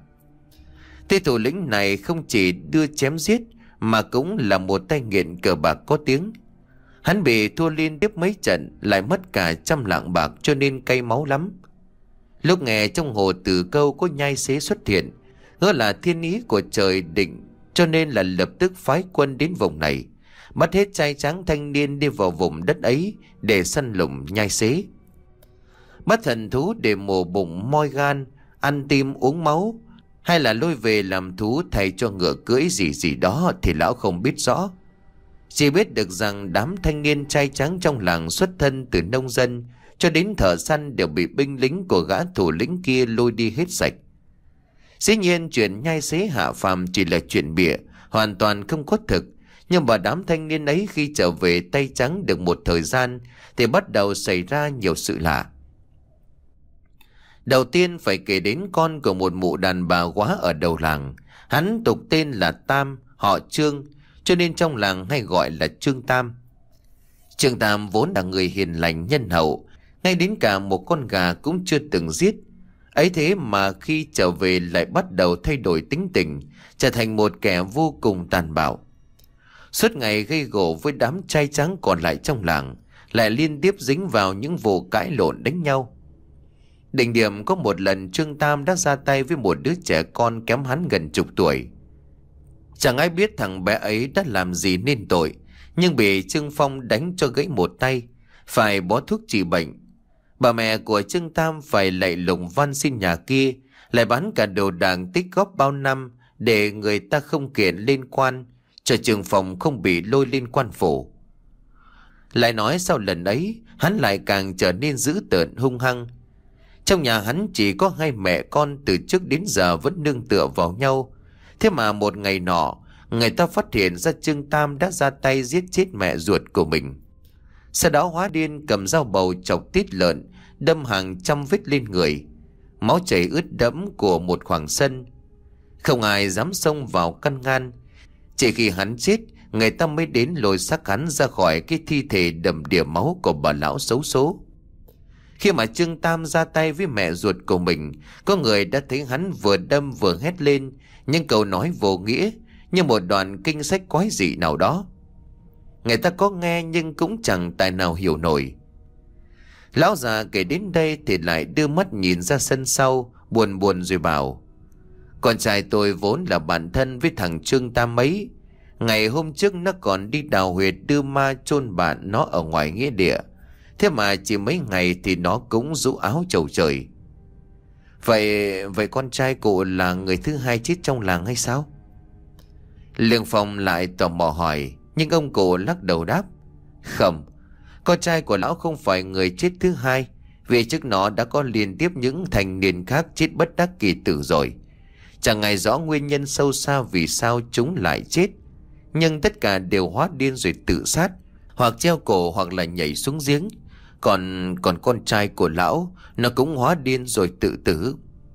Tên thủ lĩnh này không chỉ đưa chém giết mà cũng là một tay nghiện cờ bạc có tiếng. Hắn bị thua liên tiếp mấy trận, lại mất cả trăm lạng bạc cho nên cay máu lắm. Lúc nghe trong hồ Tử Câu có nhai xế xuất hiện, ngỡ là thiên ý của trời định, cho nên là lập tức phái quân đến vùng này, bắt hết trai tráng thanh niên đi vào vùng đất ấy để săn lùng nhai xế. Bắt thần thú để mổ bụng moi gan, ăn tim uống máu, hay là lôi về làm thú thay cho ngựa cưỡi gì gì đó thì lão không biết rõ. Chỉ biết được rằng đám thanh niên trai tráng trong làng xuất thân từ nông dân cho đến thợ săn đều bị binh lính của gã thủ lĩnh kia lôi đi hết sạch. Dĩ nhiên chuyện nhai xế hạ phàm chỉ là chuyện bịa, hoàn toàn không có thực. Nhưng mà đám thanh niên ấy khi trở về tay trắng được một thời gian thì bắt đầu xảy ra nhiều sự lạ. Đầu tiên phải kể đến con của một mụ đàn bà quá ở đầu làng. Hắn tục tên là Tam, họ Trương, cho nên trong làng hay gọi là Trương Tam. Trương Tam vốn là người hiền lành nhân hậu, ngay đến cả một con gà cũng chưa từng giết. Ấy thế mà khi trở về lại bắt đầu thay đổi tính tình, trở thành một kẻ vô cùng tàn bạo. Suốt ngày gây gổ với đám trai trắng còn lại trong làng, lại liên tiếp dính vào những vụ cãi lộn đánh nhau. Đỉnh điểm có một lần Trương Tam đã ra tay với một đứa trẻ con kém hắn gần chục tuổi. Chẳng ai biết thằng bé ấy đã làm gì nên tội, nhưng bị Trương Phong đánh cho gãy một tay, phải bó thuốc trị bệnh. Bà mẹ của Trương Tam phải lạy lùng van xin nhà kia, lại bán cả đồ đàng tích góp bao năm để người ta không kiện lên quan, cho Trương Phong không bị lôi lên quan phủ. Lại nói sau lần ấy, hắn lại càng trở nên dữ tợn hung hăng. Trong nhà hắn chỉ có hai mẹ con từ trước đến giờ vẫn nương tựa vào nhau. Thế mà một ngày nọ, người ta phát hiện ra Trương Tam đã ra tay giết chết mẹ ruột của mình. Sau đó hóa điên cầm dao bầu chọc tít lợn, đâm hàng trăm vết lên người. Máu chảy ướt đẫm của một khoảng sân. Không ai dám xông vào căn ngăn. Chỉ khi hắn chết, người ta mới đến lôi xác hắn ra khỏi cái thi thể đầm đìa máu của bà lão xấu số. Khi mà Trương Tam ra tay với mẹ ruột của mình, có người đã thấy hắn vừa đâm vừa hét lên những câu nói vô nghĩa như một đoạn kinh sách quái dị nào đó. Người ta có nghe nhưng cũng chẳng tài nào hiểu nổi. Lão già kể đến đây thì lại đưa mắt nhìn ra sân sau, buồn buồn rồi bảo: con trai tôi vốn là bạn thân với thằng Trương Tam ấy. Ngày hôm trước nó còn đi đào huyệt đưa ma chôn bạn nó ở ngoài nghĩa địa. Thế mà chỉ mấy ngày thì nó cũng rũ áo chầu trời. Vậy vậy con trai cụ là người thứ hai chết trong làng hay sao? Lương Phong lại tò mò hỏi, nhưng ông cụ lắc đầu đáp: không, con trai của lão không phải người chết thứ hai, vì trước nó đã có liên tiếp những thành niên khác chết bất đắc kỳ tử rồi. Chẳng ai rõ nguyên nhân sâu xa vì sao chúng lại chết, nhưng tất cả đều hóa điên rồi tự sát, hoặc treo cổ hoặc là nhảy xuống giếng, Còn còn con trai của lão, nó cũng hóa điên rồi tự tử.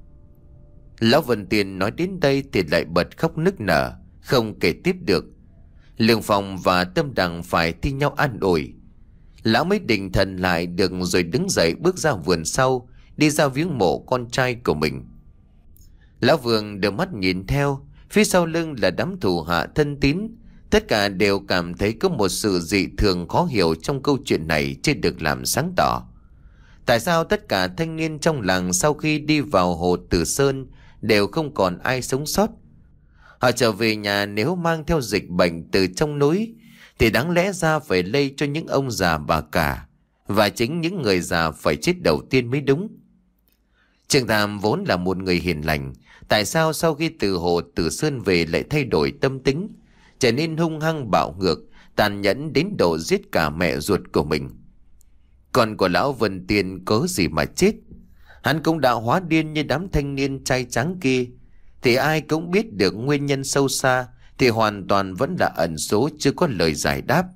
Lão Vân Tiên nói đến đây thì lại bật khóc nức nở, không kể tiếp được. Lương Phong và Tâm Đằng phải thi nhau an ủi. Lão mới định thần lại được rồi đứng dậy bước ra vườn sau, đi ra viếng mộ con trai của mình. Lão Vương đưa mắt nhìn theo, phía sau lưng là đám thủ hạ thân tín. Tất cả đều cảm thấy có một sự dị thường khó hiểu trong câu chuyện này chưa được làm sáng tỏ. Tại sao tất cả thanh niên trong làng sau khi đi vào hồ Tử Sơn đều không còn ai sống sót? Họ trở về nhà nếu mang theo dịch bệnh từ trong núi thì đáng lẽ ra phải lây cho những ông già bà cả, và chính những người già phải chết đầu tiên mới đúng. Trương Tam vốn là một người hiền lành, tại sao sau khi từ hồ Tử Sơn về lại thay đổi tâm tính, trở nên hung hăng bạo ngược, tàn nhẫn đến độ giết cả mẹ ruột của mình? Con của lão Vân Tiên có gì mà chết? Hắn cũng đã hóa điên như đám thanh niên trai trắng kia. Thì ai cũng biết được nguyên nhân sâu xa, thì hoàn toàn vẫn là ẩn số, chưa có lời giải đáp.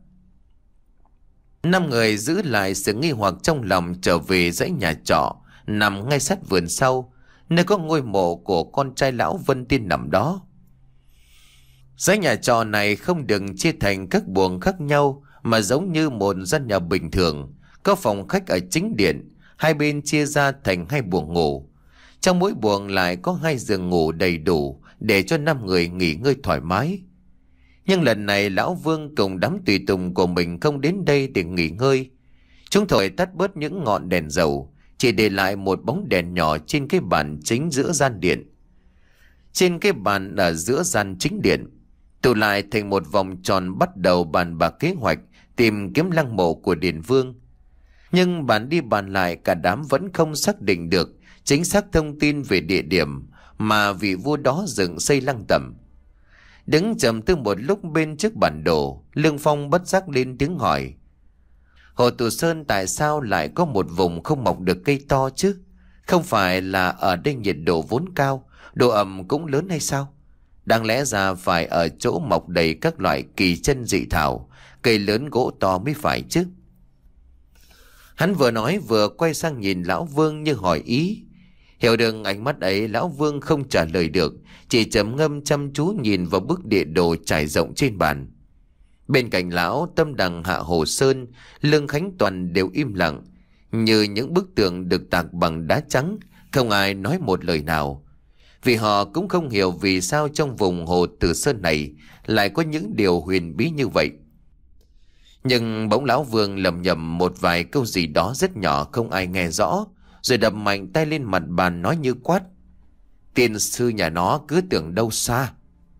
Năm người giữ lại sự nghi hoặc trong lòng trở về dãy nhà trọ nằm ngay sát vườn sau, nơi có ngôi mộ của con trai lão Vân Tiên nằm đó. Dãy nhà trọ này không được chia thành các buồng khác nhau, mà giống như một gian nhà bình thường, có phòng khách ở chính điện, hai bên chia ra thành hai buồng ngủ. Trong mỗi buồng lại có hai giường ngủ đầy đủ để cho năm người nghỉ ngơi thoải mái. Nhưng lần này lão Vương cùng đám tùy tùng của mình không đến đây để nghỉ ngơi. Chúng thổi tắt bớt những ngọn đèn dầu, chỉ để lại một bóng đèn nhỏ trên cái bàn chính giữa gian điện. Trên cái bàn ở giữa gian chính điện, tụ lại thành một vòng tròn bắt đầu bàn bạc kế hoạch tìm kiếm lăng mộ của Điền Vương. Nhưng bàn đi bàn lại cả đám vẫn không xác định được chính xác thông tin về địa điểm mà vị vua đó dựng xây lăng tẩm. Đứng trầm tư một lúc bên trước bản đồ, Lương Phong bất giác lên tiếng hỏi: Hồ Tử Sơn tại sao lại có một vùng không mọc được cây to chứ? Không phải là ở đây nhiệt độ vốn cao, độ ẩm cũng lớn hay sao? Đáng lẽ ra phải ở chỗ mọc đầy các loại kỳ chân dị thảo, cây lớn gỗ to mới phải chứ. Hắn vừa nói vừa quay sang nhìn lão Vương như hỏi ý. Hiểu được ánh mắt ấy, lão Vương không trả lời được, chỉ trầm ngâm chăm chú nhìn vào bức địa đồ trải rộng trên bàn. Bên cạnh lão, Tâm Đằng, Hạ Hồ Sơn, Lương Khánh Toàn đều im lặng, như những bức tượng được tạc bằng đá trắng, không ai nói một lời nào. Vì họ cũng không hiểu vì sao trong vùng hồ Tử Sơn này lại có những điều huyền bí như vậy. Nhưng bỗng lão Vương lầm nhầm một vài câu gì đó rất nhỏ không ai nghe rõ, rồi đập mạnh tay lên mặt bàn nói như quát: Tiên sư nhà nó cứ tưởng đâu xa.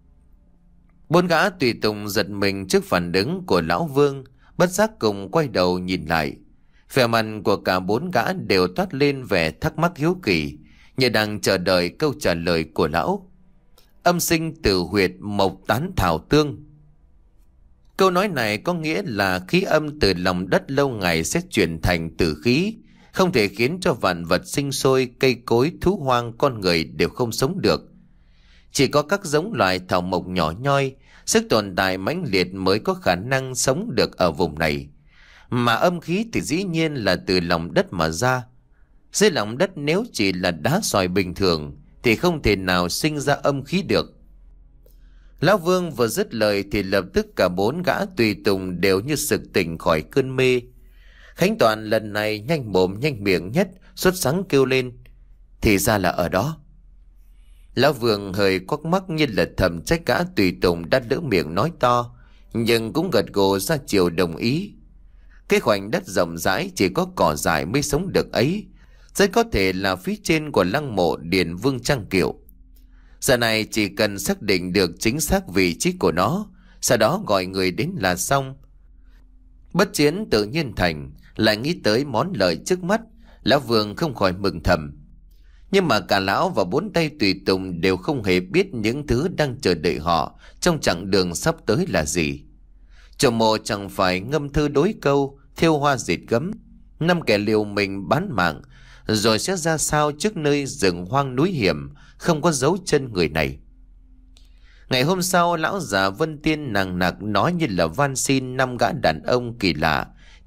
Bốn gã tùy tùng giật mình trước phản ứng của lão Vương, bất giác cùng quay đầu nhìn lại. Vẻ mặt của cả bốn gã đều toát lên vẻ thắc mắc hiếu kỳ, như đang chờ đợi câu trả lời của lão. Âm sinh tử huyệt, mộc tán thảo tương. Câu nói này có nghĩa là khí âm từ lòng đất lâu ngày sẽ chuyển thành tử khí, không thể khiến cho vạn vật sinh sôi, cây cối, thú hoang, con người đều không sống được. Chỉ có các giống loài thảo mộc nhỏ nhoi, sức tồn tại mãnh liệt mới có khả năng sống được ở vùng này. Mà âm khí thì dĩ nhiên là từ lòng đất mà ra. Dưới lòng đất nếu chỉ là đá sỏi bình thường thì không thể nào sinh ra âm khí được. Lão Vương vừa dứt lời thì lập tức cả bốn gã tùy tùng đều như sực tỉnh khỏi cơn mê. Khánh Toàn lần này nhanh mồm nhanh miệng nhất, sốt sắng kêu lên: Thì ra là ở đó. Lão Vương hơi quắc mắt như là thầm trách gã tùy tùng đã đỡ miệng nói to, nhưng cũng gật gù ra chiều đồng ý. Cái khoảnh đất rộng rãi chỉ có cỏ dại mới sống được ấy, rất có thể là phía trên của lăng mộ Điền Vương Trang Kiệu. Giờ này chỉ cần xác định được chính xác vị trí của nó, sau đó gọi người đến là xong. Bất chiến tự nhiên thành, lại nghĩ tới món lợi trước mắt, lão Vương không khỏi mừng thầm. Nhưng mà cả lão và bốn tay tùy tùng đều không hề biết những thứ đang chờ đợi họ trong chặng đường sắp tới là gì. Chồng mộ chẳng phải ngâm thư đối câu, thêu hoa dệt gấm, năm kẻ liều mình bán mạng, rồi sẽ ra sao trước nơi rừng hoang núi hiểm, không có dấu chân người này. Ngày hôm sau, lão già Vân Tiên nằng nặc nói như là van xin năm gã đàn ông kỳ lạ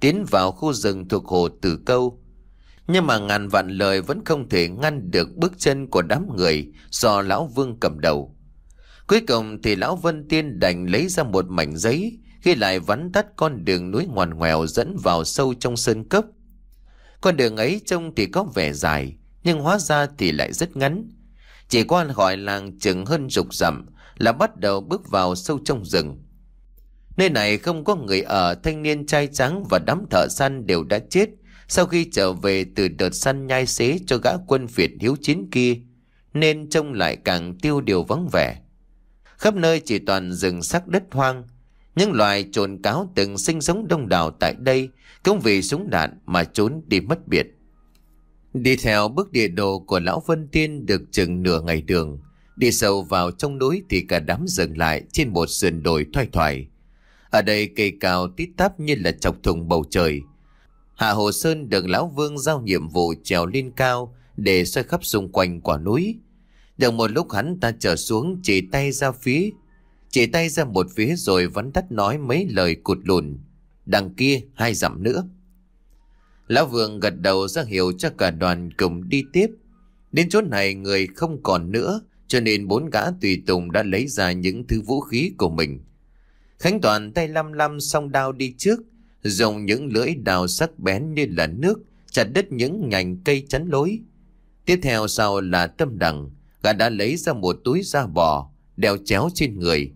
tiến vào khu rừng thuộc hồ Tử Câu. Nhưng mà ngàn vạn lời vẫn không thể ngăn được bước chân của đám người do lão Vương cầm đầu. Cuối cùng thì lão Vân Tiên đành lấy ra một mảnh giấy, ghi lại vắn tắt con đường núi ngoằn ngoèo dẫn vào sâu trong sơn cốc. Con đường ấy trông thì có vẻ dài, nhưng hóa ra thì lại rất ngắn. Chỉ qua khỏi làng chừng hơn chục dặm là bắt đầu bước vào sâu trong rừng. Nơi này không có người ở, thanh niên trai tráng và đám thợ săn đều đã chết sau khi trở về từ đợt săn nhai xế cho gã quân Việt hiếu chiến kia, nên trông lại càng tiêu điều vắng vẻ. Khắp nơi chỉ toàn rừng sắc đất hoang. Những loài trồn cáo từng sinh sống đông đảo tại đây cũng vì súng đạn mà trốn đi mất biệt. Đi theo bước địa đồ của lão Vân Tiên được chừng nửa ngày đường, đi sâu vào trong núi thì cả đám dừng lại trên một sườn đồi thoai thoải. Ở đây cây cao tít tắp như là chọc thủng bầu trời. Hạ Hồ Sơn được lão Vương giao nhiệm vụ trèo lên cao để xoay khắp xung quanh quả núi. Được một lúc hắn ta trở xuống, chỉ tay ra phía, chỉ tay ra một phía rồi vắn tắt nói mấy lời cụt lùn: đằng kia hai dặm nữa. Lão Vương gật đầu ra hiệu cho cả đoàn cùng đi tiếp. Đến chỗ này người không còn nữa, cho nên bốn gã tùy tùng đã lấy ra những thứ vũ khí của mình. Khánh Toàn tay lăm lăm song đao đi trước, dùng những lưỡi đào sắc bén như là nước chặt đứt những nhành cây chắn lối. Tiếp theo sau là Tâm Đằng, gã đã lấy ra một túi da bò đeo chéo trên người,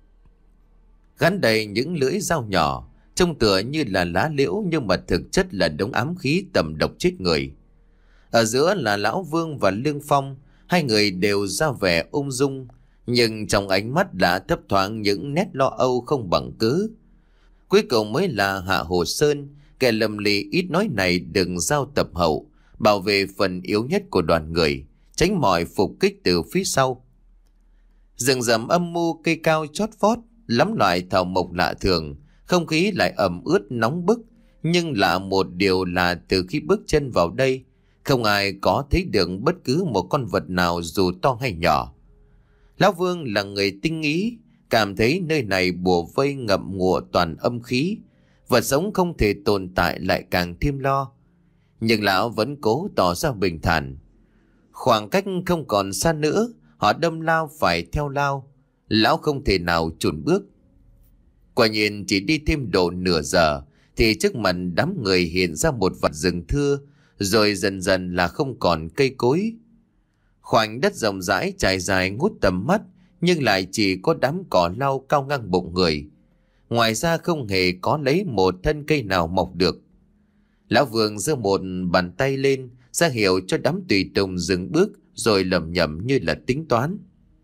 gắn đầy những lưỡi dao nhỏ, trông tựa như là lá liễu nhưng mà thực chất là đống ám khí tầm độc chết người. Ở giữa là lão Vương và Lương Phong, hai người đều ra vẻ ung dung, nhưng trong ánh mắt đã thấp thoáng những nét lo âu không bằng cớ. Cuối cùng mới là Hạ Hồ Sơn, kẻ lầm lì ít nói này đừng giao tập hậu, bảo vệ phần yếu nhất của đoàn người, tránh mọi phục kích từ phía sau. Rừng rậm âm mưu, cây cao chót vót, lắm loại thảo mộc lạ thường, không khí lại ẩm ướt nóng bức. Nhưng lạ một điều là từ khi bước chân vào đây, không ai có thấy được bất cứ một con vật nào dù to hay nhỏ. Lão Vương là người tinh ý, cảm thấy nơi này bùa vây ngậm ngụa toàn âm khí, vật sống không thể tồn tại lại càng thêm lo. Nhưng lão vẫn cố tỏ ra bình thản. Khoảng cách không còn xa nữa, họ đâm lao phải theo lao, lão không thể nào chùn bước. Quả nhiên chỉ đi thêm độ nửa giờ thì trước mặt đám người hiện ra một vạt rừng thưa, rồi dần dần là không còn cây cối. Khoảnh đất rộng rãi trải dài ngút tầm mắt, nhưng lại chỉ có đám cỏ lau cao ngang bụng người. Ngoài ra không hề có lấy một thân cây nào mọc được. Lão Vương giơ một bàn tay lên ra hiệu cho đám tùy tùng dừng bước, rồi lẩm nhẩm như là tính toán.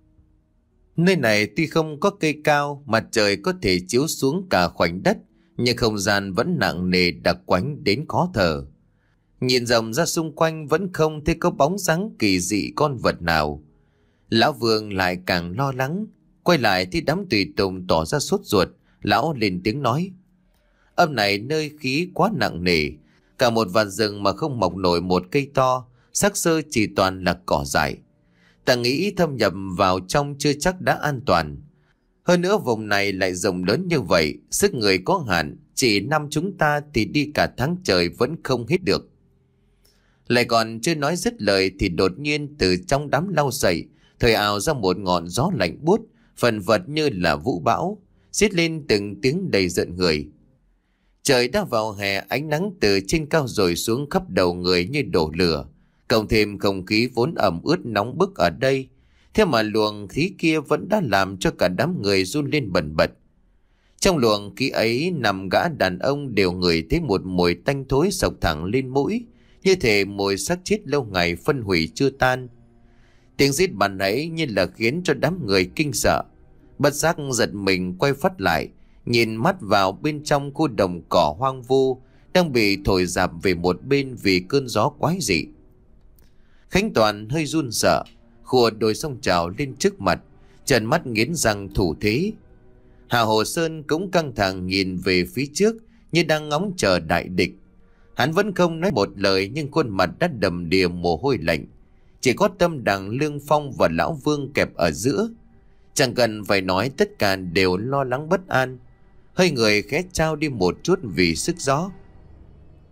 Nơi này tuy không có cây cao, mặt trời có thể chiếu xuống cả khoảnh đất, nhưng không gian vẫn nặng nề đặc quánh đến khó thở. Nhìn rộng ra xung quanh vẫn không thấy có bóng dáng kỳ dị con vật nào. Lão Vương lại càng lo lắng. Quay lại thì đám tùy tùng tỏ ra sốt ruột. Lão lên tiếng nói: âm này nơi khí quá nặng nề, cả một vạt rừng mà không mọc nổi một cây to, xác xơ chỉ toàn là cỏ dại. Ta nghĩ thâm nhập vào trong chưa chắc đã an toàn. Hơn nữa vùng này lại rộng lớn như vậy, sức người có hạn, chỉ năm chúng ta thì đi cả tháng trời vẫn không hết được. Lại còn chưa nói dứt lời thì đột nhiên từ trong đám lau dậy, thời ào ra một ngọn gió lạnh buốt, phần vật như là vũ bão, xiết lên từng tiếng đầy giận người. Trời đã vào hè, ánh nắng từ trên cao rồi xuống khắp đầu người như đổ lửa, cộng thêm không khí vốn ẩm ướt nóng bức ở đây, thế mà luồng khí kia vẫn đã làm cho cả đám người run lên bần bật. Trong luồng khí ấy nằm gã đàn ông đều ngửi thấy một mùi tanh thối sộc thẳng lên mũi, như thể mùi xác chết lâu ngày phân hủy chưa tan. Tiếng rít ban nãy như là khiến cho đám người kinh sợ, bất giác giật mình quay phát lại, nhìn mắt vào bên trong khu đồng cỏ hoang vu đang bị thổi dạp về một bên vì cơn gió quái dị. Khánh Toàn hơi run sợ, khua đôi song trào lên trước mặt, trợn mắt nghiến răng thủ thế. Hạ Hồ Sơn cũng căng thẳng nhìn về phía trước như đang ngóng chờ đại địch. Hắn vẫn không nói một lời, nhưng khuôn mặt đã đầm đìa mồ hôi lạnh. Chỉ có Tâm Đằng, Lương Phong và Lão Vương kẹp ở giữa. Chẳng cần phải nói, tất cả đều lo lắng bất an. Hơi người khẽ trao đi một chút vì sức gió.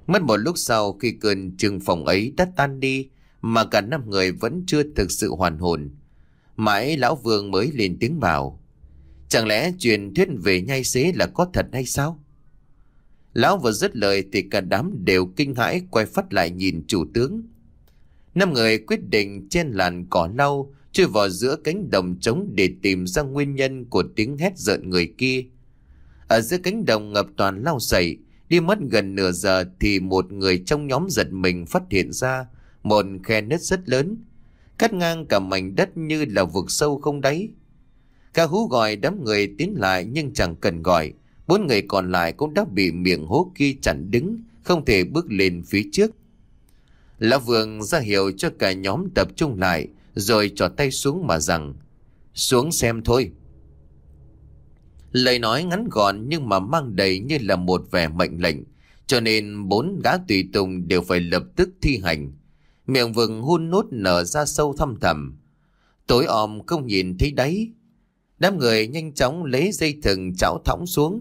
Mất một lúc sau, khi cơn chưng phòng ấy đã tan đi mà cả năm người vẫn chưa thực sự hoàn hồn, mãi lão Vương mới lên tiếng bảo: chẳng lẽ truyền thuyết về nhai xế là có thật hay sao? Lão vừa dứt lời thì cả đám đều kinh hãi quay phát lại nhìn chủ tướng. Năm người quyết định chen làn cỏ lau chui vào giữa cánh đồng trống để tìm ra nguyên nhân của tiếng hét rợn người kia. Ở giữa cánh đồng ngập toàn lau sậy, đi mất gần nửa giờ thì một người trong nhóm giật mình phát hiện ra một khe nứt rất lớn, cắt ngang cả mảnh đất như là vực sâu không đáy. Cả hú gọi đám người tiến lại, nhưng chẳng cần gọi, bốn người còn lại cũng đã bị miệng hố kia chặn đứng, không thể bước lên phía trước. Lão Vương ra hiệu cho cả nhóm tập trung lại, rồi trỏ tay xuống mà rằng: xuống xem thôi. Lời nói ngắn gọn nhưng mà mang đầy như là một vẻ mệnh lệnh, cho nên bốn gã tùy tùng đều phải lập tức thi hành. Miệng vừng hun nốt nở ra sâu thăm thẳm, tối om không nhìn thấy đáy. Đám người nhanh chóng lấy dây thừng chảo thõng xuống,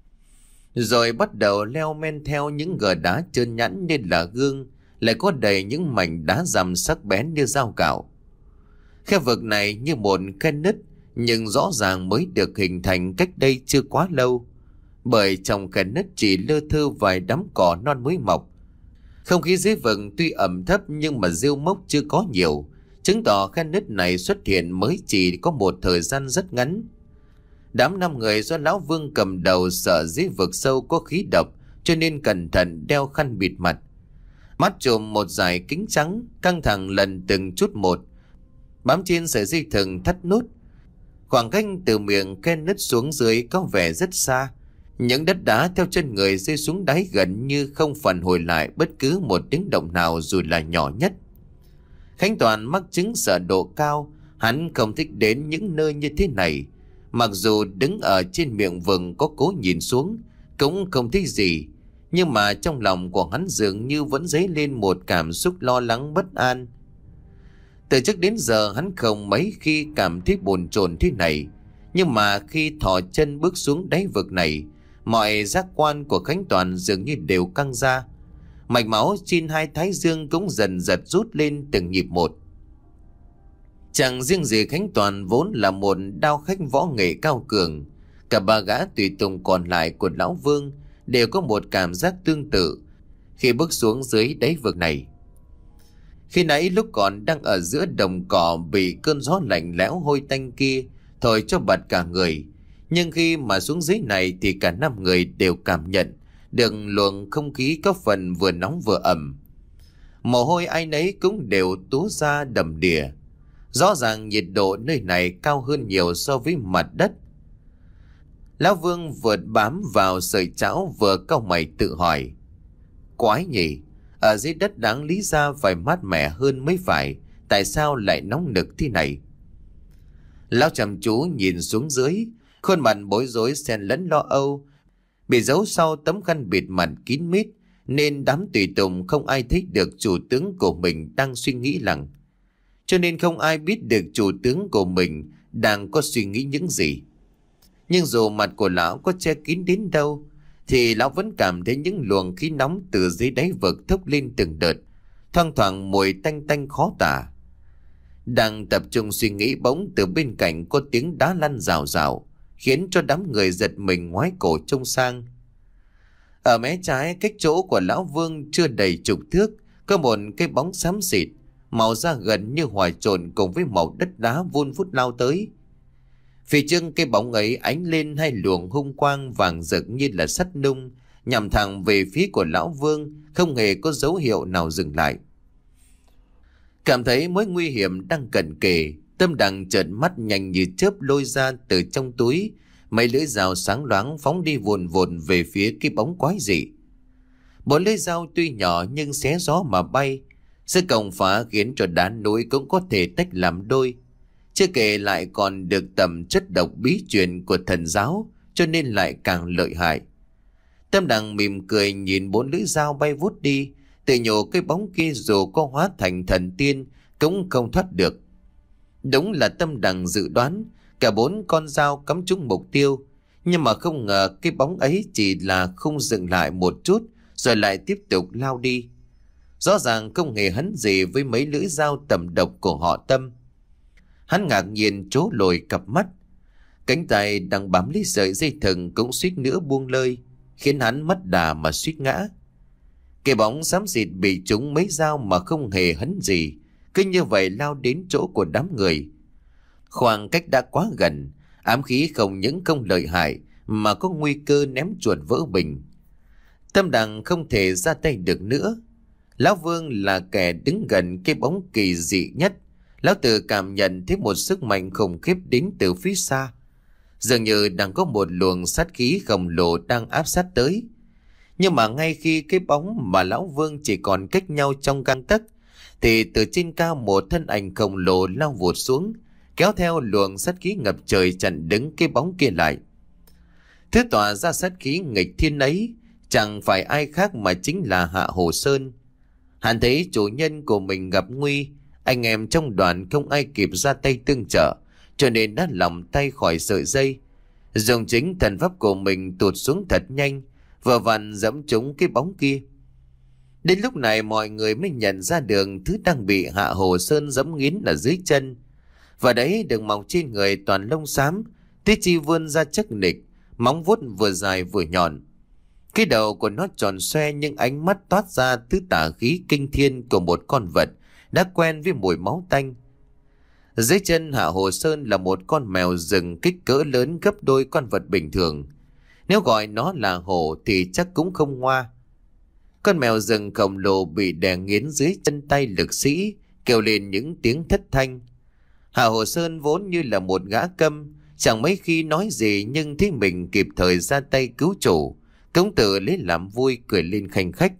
rồi bắt đầu leo men theo những gờ đá trơn nhẵn nên là gương, lại có đầy những mảnh đá rằm sắc bén như dao cạo. Khe vực này như một khe nứt, nhưng rõ ràng mới được hình thành cách đây chưa quá lâu, bởi trong khe nứt chỉ lơ thơ vài đám cỏ non mới mọc. Không khí dưới vực tuy ẩm thấp nhưng mà rêu mốc chưa có nhiều, chứng tỏ khe nứt này xuất hiện mới chỉ có một thời gian rất ngắn. Đám năm người do lão Vương cầm đầu sợ dưới vực sâu có khí độc, cho nên cẩn thận đeo khăn bịt mặt, mắt trùm một dải kính trắng, căng thẳng lần từng chút một, bám trên sợi dây thừng thắt nút. Khoảng cách từ miệng khe nứt xuống dưới có vẻ rất xa, những đất đá theo chân người rơi xuống đáy gần như không phản hồi lại bất cứ một tiếng động nào dù là nhỏ nhất. Khánh Toàn mắc chứng sợ độ cao, hắn không thích đến những nơi như thế này. Mặc dù đứng ở trên miệng vừng có cố nhìn xuống cũng không thấy gì, nhưng mà trong lòng của hắn dường như vẫn dấy lên một cảm xúc lo lắng bất an. Từ trước đến giờ hắn không mấy khi cảm thấy bồn chồn thế này, nhưng mà khi thò chân bước xuống đáy vực này, mọi giác quan của Khánh Toàn dường như đều căng ra. Mạch máu trên hai thái dương cũng dần dần rút lên từng nhịp một. Chẳng riêng gì Khánh Toàn vốn là một đao khách võ nghệ cao cường, cả ba gã tùy tùng còn lại của lão Vương đều có một cảm giác tương tự khi bước xuống dưới đáy vực này. Khi nãy lúc còn đang ở giữa đồng cỏ bị cơn gió lạnh lẽo hôi tanh kia thổi cho bật cả người, nhưng khi mà xuống dưới này thì cả năm người đều cảm nhận được luồng không khí có phần vừa nóng vừa ẩm. Mồ hôi ai nấy cũng đều túa ra đầm đìa. Rõ ràng nhiệt độ nơi này cao hơn nhiều so với mặt đất. Lão Vương vượt bám vào sợi chảo vừa cau mày tự hỏi: quái nhỉ, ở dưới đất đáng lý ra phải mát mẻ hơn mới phải, tại sao lại nóng nực thế này? Lão chăm chú nhìn xuống dưới, khuôn mặt bối rối xen lẫn lo âu, bị giấu sau tấm khăn bịt mặt kín mít, nên đám tùy tùng không ai thấy được chủ tướng của mình đang suy nghĩ lằng. Cho nên không ai biết được chủ tướng của mình đang có suy nghĩ những gì. Nhưng dù mặt của lão có che kín đến đâu, thì lão vẫn cảm thấy những luồng khí nóng từ dưới đáy vực thốc lên từng đợt, thoang thoảng mùi tanh tanh khó tả. Đang tập trung suy nghĩ, bỗng từ bên cạnh có tiếng đá lăn rào rào, khiến cho đám người giật mình ngoái cổ trông sang. Ở mé trái cách chỗ của lão Vương chưa đầy chục thước, có một cái bóng xám xịt, màu da gần như hòa trộn cùng với màu đất đá vun vút lao tới. Phía trước cái bóng ấy ánh lên hai luồng hung quang vàng rực như là sắt nung, nhằm thẳng về phía của lão Vương, không hề có dấu hiệu nào dừng lại. Cảm thấy mối nguy hiểm đang cận kề, Tâm Đằng trợn mắt nhanh như chớp lôi ra từ trong túi mấy lưỡi dao sáng loáng phóng đi vồn vồn về phía cái bóng quái dị. Một lưỡi dao tuy nhỏ nhưng xé gió mà bay, sức công phá khiến cho đá núi cũng có thể tách làm đôi. Chưa kể lại còn được tầm chất độc bí truyền của thần giáo, cho nên lại càng lợi hại. Tâm Đằng mỉm cười nhìn bốn lưỡi dao bay vút đi, tự nhủ cái bóng kia dù có hóa thành thần tiên cũng không thoát được. Đúng là Tâm Đằng dự đoán, cả bốn con dao cắm trúng mục tiêu, nhưng mà không ngờ cái bông ấy chỉ là không dừng lại một chút rồi lại tiếp tục lao đi. Rõ ràng không hề hấn gì với mấy lưỡi dao tầm độc của họ Tâm. Hắn ngạc nhiên trố lồi cặp mắt. Cánh tay đang bám lấy sợi dây thừng cũng suýt nữa buông lơi, khiến hắn mất đà mà suýt ngã. Cái bóng xám xịt bị trúng mấy dao mà không hề hấn gì, cứ như vậy lao đến chỗ của đám người. Khoảng cách đã quá gần, ám khí không những không lợi hại mà có nguy cơ ném chuột vỡ bình. Tâm Đằng không thể ra tay được nữa. Lão Vương là kẻ đứng gần cái bóng kỳ dị nhất. Lão Tử cảm nhận thấy một sức mạnh khủng khiếp đến từ phía xa. Dường như đang có một luồng sát khí khổng lồ đang áp sát tới. Nhưng mà ngay khi cái bóng mà Lão Vương chỉ còn cách nhau trong gang tấc, thì từ trên cao một thân ảnh khổng lồ lao vụt xuống, kéo theo luồng sát khí ngập trời chặn đứng cái bóng kia lại. Thứ tỏa ra sát khí nghịch thiên ấy chẳng phải ai khác mà chính là Hạ Hồ Sơn. Hắn thấy chủ nhân của mình gặp nguy, anh em trong đoàn không ai kịp ra tay tương trợ, cho nên đã lỏng tay khỏi sợi dây, dùng chính thần pháp của mình tụt xuống thật nhanh, vừa vặn dẫm trúng cái bóng kia. Đến lúc này mọi người mới nhận ra được thứ đang bị Hạ Hồ Sơn dẫm nghiến ở dưới chân. Và đấy được mọc trên người toàn lông xám, tứ chi vươn ra chắc nịch, móng vuốt vừa dài vừa nhọn. Cái đầu của nó tròn xoe nhưng ánh mắt toát ra thứ tà khí kinh thiên của một con vật đã quen với mùi máu tanh. Dưới chân Hạ Hồ Sơn là một con mèo rừng kích cỡ lớn gấp đôi con vật bình thường. Nếu gọi nó là hổ thì chắc cũng không ngoa. Con mèo rừng khổng lồ bị đè nghiến dưới chân tay lực sĩ, kêu lên những tiếng thất thanh. Hạ Hồ Sơn vốn như là một gã câm, chẳng mấy khi nói gì, nhưng thấy mình kịp thời ra tay cứu chủ, cũng tự lấy làm vui cười lên khanh khách.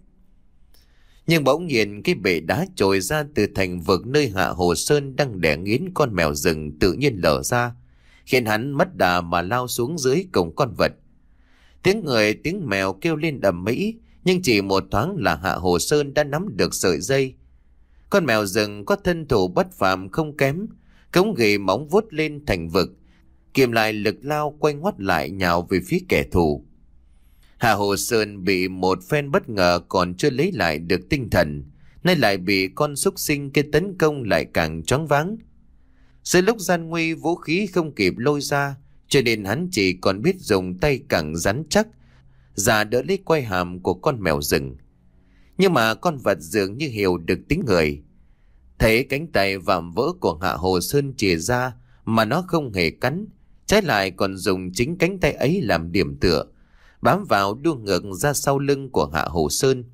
Nhưng bỗng nhiên cái bể đá trồi ra từ thành vực nơi Hạ Hồ Sơn đang đè nghiến con mèo rừng tự nhiên lở ra, khiến hắn mất đà mà lao xuống dưới cùng con vật. Tiếng người tiếng mèo kêu lên ầm ĩ, nhưng chỉ một thoáng là Hạ Hồ Sơn đã nắm được sợi dây. Con mèo rừng có thân thủ bất phàm không kém, cống ghì móng vuốt lên thành vực, kiềm lại lực lao quay ngoắt lại nhào về phía kẻ thù. Hạ Hồ Sơn bị một phen bất ngờ còn chưa lấy lại được tinh thần, nay lại bị con súc sinh kia tấn công lại càng choáng váng. Giữa lúc gian nguy vũ khí không kịp lôi ra, cho nên hắn chỉ còn biết dùng tay cẳng rắn chắc giả đỡ lấy quai hàm của con mèo rừng. Nhưng mà con vật dường như hiểu được tính người, thấy cánh tay vạm vỡ của Hạ Hồ Sơn chìa ra mà nó không hề cắn, trái lại còn dùng chính cánh tay ấy làm điểm tựa, bám vào đua ngược ra sau lưng của Hạ Hồ Sơn.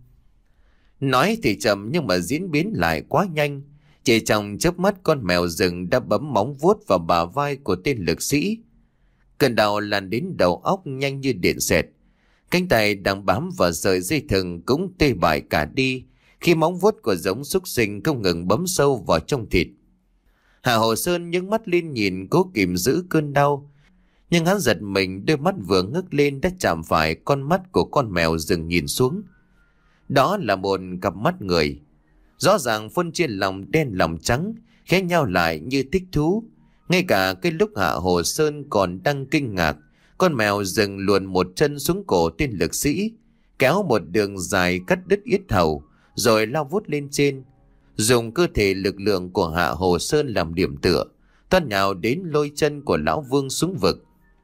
Nói thì chậm nhưng mà diễn biến lại quá nhanh. Chỉ trong chớp mắt con mèo rừng đã bấm móng vuốt vào bả vai của tên lực sĩ. Cơn đau lan đến đầu óc nhanh như điện xẹt. Cánh tay đang bám vào sợi dây thừng cũng tê bại cả đi khi móng vuốt của giống súc sinh không ngừng bấm sâu vào trong thịt. Hạ Hồ Sơn nhướng mắt lên nhìn, cố kìm giữ cơn đau, nhưng hắn giật mình, đôi mắt vừa ngước lên đã chạm phải con mắt của con mèo rừng nhìn xuống. Đó là một cặp mắt người, rõ ràng phân chia lòng đen lòng trắng, khẽ nhau lại như thích thú. Ngay cả cái lúc Hạ Hồ Sơn còn đang kinh ngạc, con mèo rừng luồn một chân xuống cổ tên lực sĩ, kéo một đường dài cắt đứt yết hầu, rồi lao vút lên trên, dùng cơ thể lực lượng của Hạ Hồ Sơn làm điểm tựa, toan nhào đến lôi chân của lão Vương xuống vực.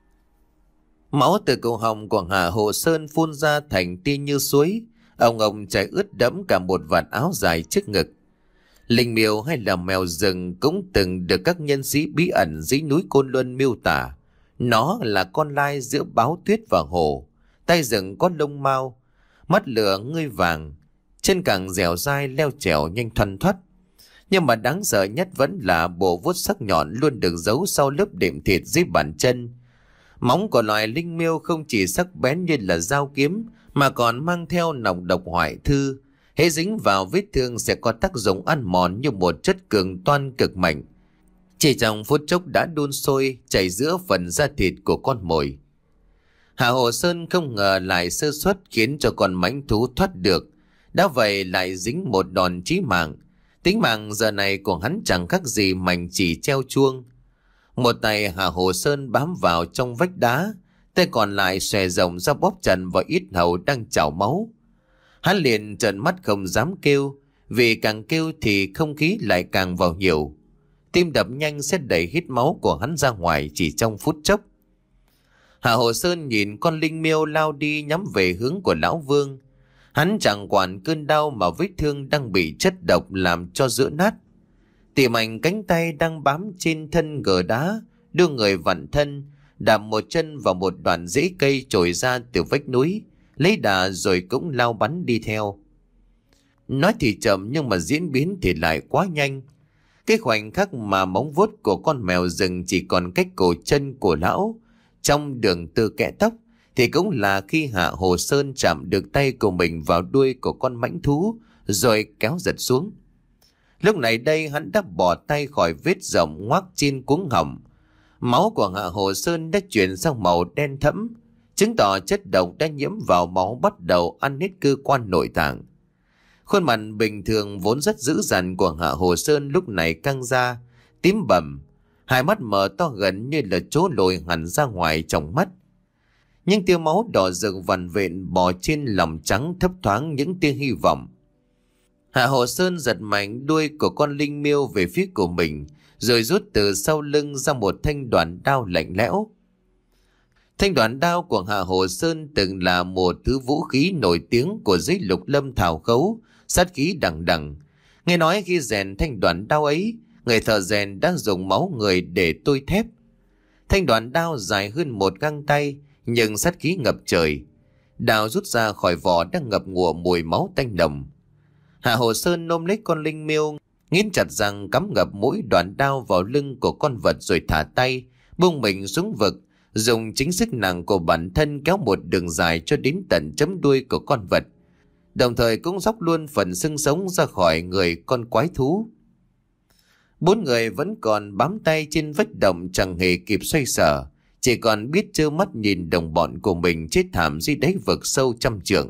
Máu từ cổ họng của Hạ Hồ Sơn phun ra thành tia như suối, ông ông chảy ướt đẫm cả một vạt áo dài trước ngực. Linh miêu hay là mèo rừng cũng từng được các nhân sĩ bí ẩn dưới núi Côn Luân miêu tả. Nó là con lai giữa báo tuyết và hồ, tay rừng có lông mao, mắt lửa ngươi vàng, chân cẳng dẻo dai leo trèo nhanh thoăn thoắt. Nhưng mà đáng sợ nhất vẫn là bộ vuốt sắc nhọn luôn được giấu sau lớp đệm thịt dưới bàn chân. Móng của loài linh miêu không chỉ sắc bén như là dao kiếm mà còn mang theo nọc độc hoại thư. Hễ dính vào vết thương sẽ có tác dụng ăn mòn như một chất cường toan cực mạnh. Chỉ trong phút chốc đã đun sôi chảy giữa phần da thịt của con mồi. Hạ Hồ Sơn không ngờ lại sơ suất khiến cho con mãnh thú thoát được. Đã vậy lại dính một đòn chí mạng. Tính mạng giờ này của hắn chẳng khác gì mảnh chỉ treo chuông. Một tay Hạ Hồ Sơn bám vào trong vách đá, tay còn lại xòe rộng ra bóp chặt vào yết hầu đang trào máu. Hắn liền trợn mắt không dám kêu, vì càng kêu thì không khí lại càng vào nhiều. Tim đập nhanh sẽ đẩy hít máu của hắn ra ngoài chỉ trong phút chốc. Hạ Hồ Sơn nhìn con linh miêu lao đi nhắm về hướng của lão Vương. Hắn chẳng quản cơn đau mà vết thương đang bị chất độc làm cho giữa nát. Tỉ mạnh cánh tay đang bám trên thân gờ đá, đưa người vặn thân, đạp một chân vào một đoạn rễ cây trồi ra từ vách núi, lấy đà rồi cũng lao bắn đi theo. Nói thì chậm nhưng mà diễn biến thì lại quá nhanh. Cái khoảnh khắc mà móng vuốt của con mèo rừng chỉ còn cách cổ chân của lão trong đường từ kẽ tóc, thì cũng là khi Hạ Hồ Sơn chạm được tay của mình vào đuôi của con mãnh thú rồi kéo giật xuống. Lúc này đây hắn đã bỏ tay khỏi vết rộng ngoác trên cuống họng. Máu của Hạ Hồ Sơn đã chuyển sang màu đen thẫm, chứng tỏ chất độc đã nhiễm vào máu bắt đầu ăn hết cơ quan nội tạng. Khuôn mặt bình thường vốn rất dữ dằn của Hạ Hồ Sơn lúc này căng ra, tím bầm, hai mắt mở to gần như là chỗ lồi hẳn ra ngoài trong mắt. Những tia máu đỏ rực vằn vện bò trên lòng trắng thấp thoáng những tia hy vọng. Hạ Hồ Sơn giật mạnh đuôi của con linh miêu về phía của mình, rồi rút từ sau lưng ra một thanh đoạn đao lạnh lẽo. Thanh đoạn đao của Hạ Hồ Sơn từng là một thứ vũ khí nổi tiếng của giới Lục Lâm Thảo Khấu, sát khí đằng đằng. Nghe nói khi rèn thanh đoạn đao ấy, người thợ rèn đã dùng máu người để tôi thép. Thanh đoạn đao dài hơn một găng tay, nhưng sát khí ngập trời. Đao rút ra khỏi vỏ đang ngập ngụa mùi máu tanh nồng. Hạ Hồ Sơn ôm lấy con linh miêu, nghiến chặt răng cắm ngập mũi đoạn đao vào lưng của con vật rồi thả tay, buông mình xuống vực, dùng chính sức nặng của bản thân kéo một đường dài cho đến tận chấm đuôi của con vật, đồng thời cũng róc luôn phần xương sống ra khỏi người con quái thú. Bốn người vẫn còn bám tay trên vách động chẳng hề kịp xoay sở, chỉ còn biết trơ mắt nhìn đồng bọn của mình chết thảm dưới đáy vực sâu trăm trượng.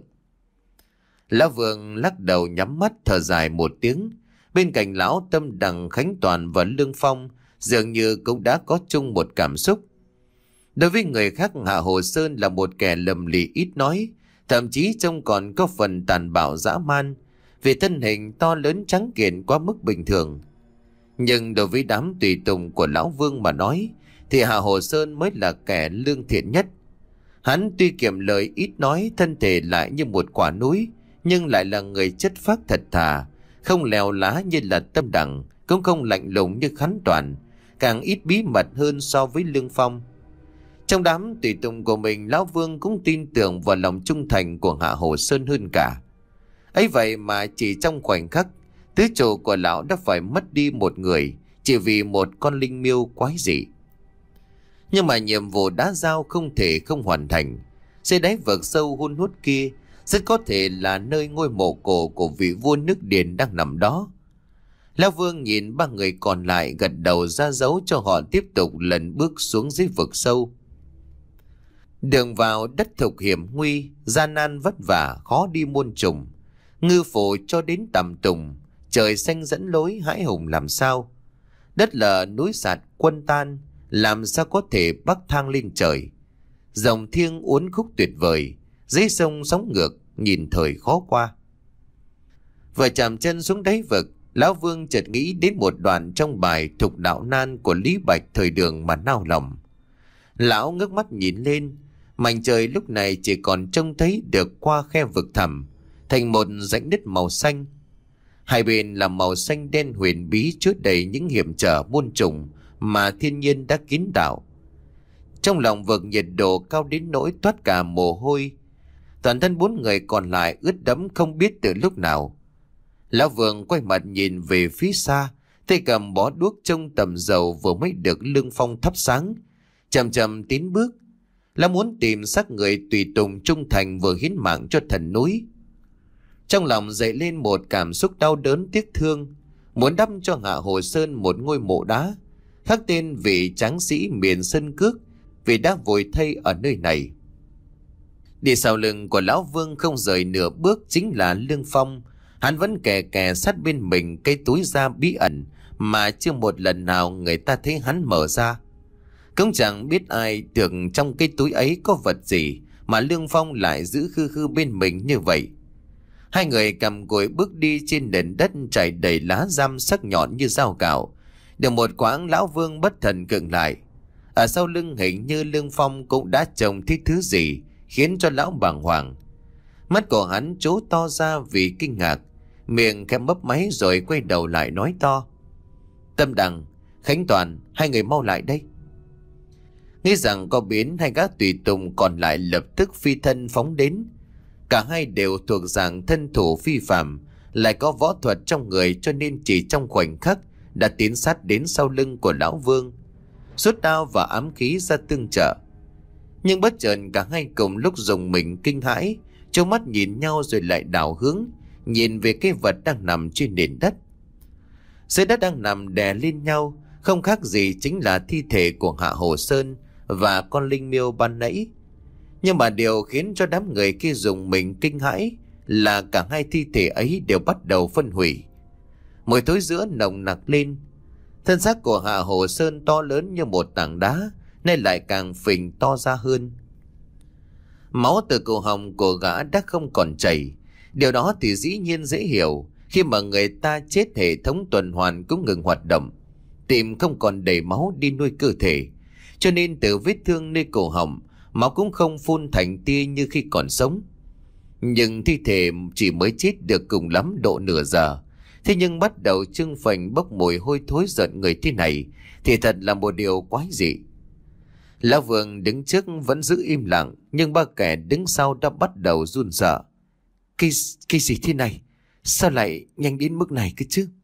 Lão Vương lắc đầu nhắm mắt thở dài một tiếng. Bên cạnh lão, Tâm Đằng, Khánh Toàn và Lương Phong dường như cũng đã có chung một cảm xúc. Đối với người khác, Hạ Hồ Sơn là một kẻ lầm lì ít nói, thậm chí trông còn có phần tàn bạo dã man, vì thân hình to lớn trắng kiện quá mức bình thường. Nhưng đối với đám tùy tùng của lão Vương mà nói, thì Hạ Hồ Sơn mới là kẻ lương thiện nhất. Hắn tuy kiệm lời ít nói, thân thể lại như một quả núi, nhưng lại là người chất phác thật thà, không lèo lá như là Tâm Đằng, cũng không lạnh lùng như Khánh Toàn, càng ít bí mật hơn so với Lương Phong. Trong đám tùy tùng của mình, lão Vương cũng tin tưởng vào lòng trung thành của Hạ Hồ Sơn hơn cả. Ấy vậy mà chỉ trong khoảnh khắc, tứ trụ của lão đã phải mất đi một người chỉ vì một con linh miêu quái dị. Nhưng mà nhiệm vụ đã giao không thể không hoàn thành. Dưới đáy vực sâu hun hút kia rất có thể là nơi ngôi mộ cổ của vị vua nước Điền đang nằm đó. Lão Vương nhìn ba người còn lại, gật đầu ra dấu cho họ tiếp tục lần bước xuống dưới vực sâu. Đường vào đất thục hiểm nguy, gian nan vất vả, khó đi muôn trùng. Ngư phủ cho đến tầm tùng, trời xanh dẫn lối hãi hùng làm sao. Đất lở núi sạt quân tan, làm sao có thể bắc thang lên trời. Dòng thiêng uốn khúc tuyệt vời, dưới sông sóng ngược, nhìn thời khó qua. Vừa chạm chân xuống đáy vực, lão Vương chợt nghĩ đến một đoạn trong bài Thục Đạo Nan của Lý Bạch thời Đường mà nao lòng. Lão ngước mắt nhìn lên, mảnh trời lúc này chỉ còn trông thấy được qua khe vực thẳm, thành một rãnh đất màu xanh. Hai bên là màu xanh đen huyền bí, chứa đầy những hiểm trở muôn trùng mà thiên nhiên đã kín đảo. Trong lòng vực nhiệt độ cao đến nỗi toát cả mồ hôi. Toàn thân bốn người còn lại ướt đẫm không biết từ lúc nào. Lão Vương quay mặt nhìn về phía xa, tay cầm bó đuốc trong tầm dầu vừa mới được Lương Phong thắp sáng, chậm chậm tiến bước. Lão muốn tìm xác người tùy tùng trung thành vừa hiến mạng cho thần núi. Trong lòng dậy lên một cảm xúc đau đớn tiếc thương, muốn đắp cho Hạ Hồ Sơn một ngôi mộ đá, khắc tên vị tráng sĩ miền Sơn Cước vì đã vùi thây ở nơi này. Đi sau lưng của lão Vương không rời nửa bước chính là Lương Phong. Hắn vẫn kè kè sát bên mình cái túi da bí ẩn mà chưa một lần nào người ta thấy hắn mở ra. Cũng chẳng biết ai tưởng trong cái túi ấy có vật gì mà Lương Phong lại giữ khư khư bên mình như vậy. Hai người cầm cùi bước đi trên nền đất trải đầy lá răm sắc nhọn như dao cạo. Được một quãng, lão Vương bất thần khựng lại. Ở sau lưng hình như Lương Phong cũng đã trông thấy thứ gì khiến cho lão bàng hoàng. Mắt của hắn trố to ra vì kinh ngạc, miệng khẽ mấp máy rồi quay đầu lại nói to: Tâm Đằng, Khánh Toàn, hai người mau lại đây. Nghĩ rằng có biến, hai gã tùy tùng còn lại lập tức phi thân phóng đến. Cả hai đều thuộc dạng thân thủ phi phàm, lại có võ thuật trong người, cho nên chỉ trong khoảnh khắc đã tiến sát đến sau lưng của lão Vương, rút đao và ám khí ra tương trợ. Nhưng bất chợt cả hai cùng lúc dùng mình kinh hãi, trố mắt nhìn nhau rồi lại đảo hướng nhìn về cái vật đang nằm trên nền đất. Dưới đất đang nằm đè lên nhau, không khác gì chính là thi thể của Hạ Hồ Sơn và con linh miêu ban nãy. Nhưng mà điều khiến cho đám người kia dùng mình kinh hãi là cả hai thi thể ấy đều bắt đầu phân hủy. Mùi thối rữa nồng nặc lên. Thân xác của Hạ Hồ Sơn to lớn như một tảng đá, nay lại càng phình to ra hơn. Máu từ cổ họng của gã đã không còn chảy. Điều đó thì dĩ nhiên dễ hiểu, khi mà người ta chết hệ thống tuần hoàn cũng ngừng hoạt động, tim không còn đầy máu đi nuôi cơ thể, cho nên từ vết thương nơi cổ họng, máu cũng không phun thành tia như khi còn sống. Nhưng thi thể chỉ mới chết được cùng lắm độ nửa giờ, thế nhưng bắt đầu trưng phình bốc mùi hôi thối rợn người thế này thì thật là một điều quái dị. Lão Vương đứng trước vẫn giữ im lặng, nhưng ba kẻ đứng sau đã bắt đầu run sợ. Cái, cái gì thế này? Sao lại nhanh đến mức này cơ chứ?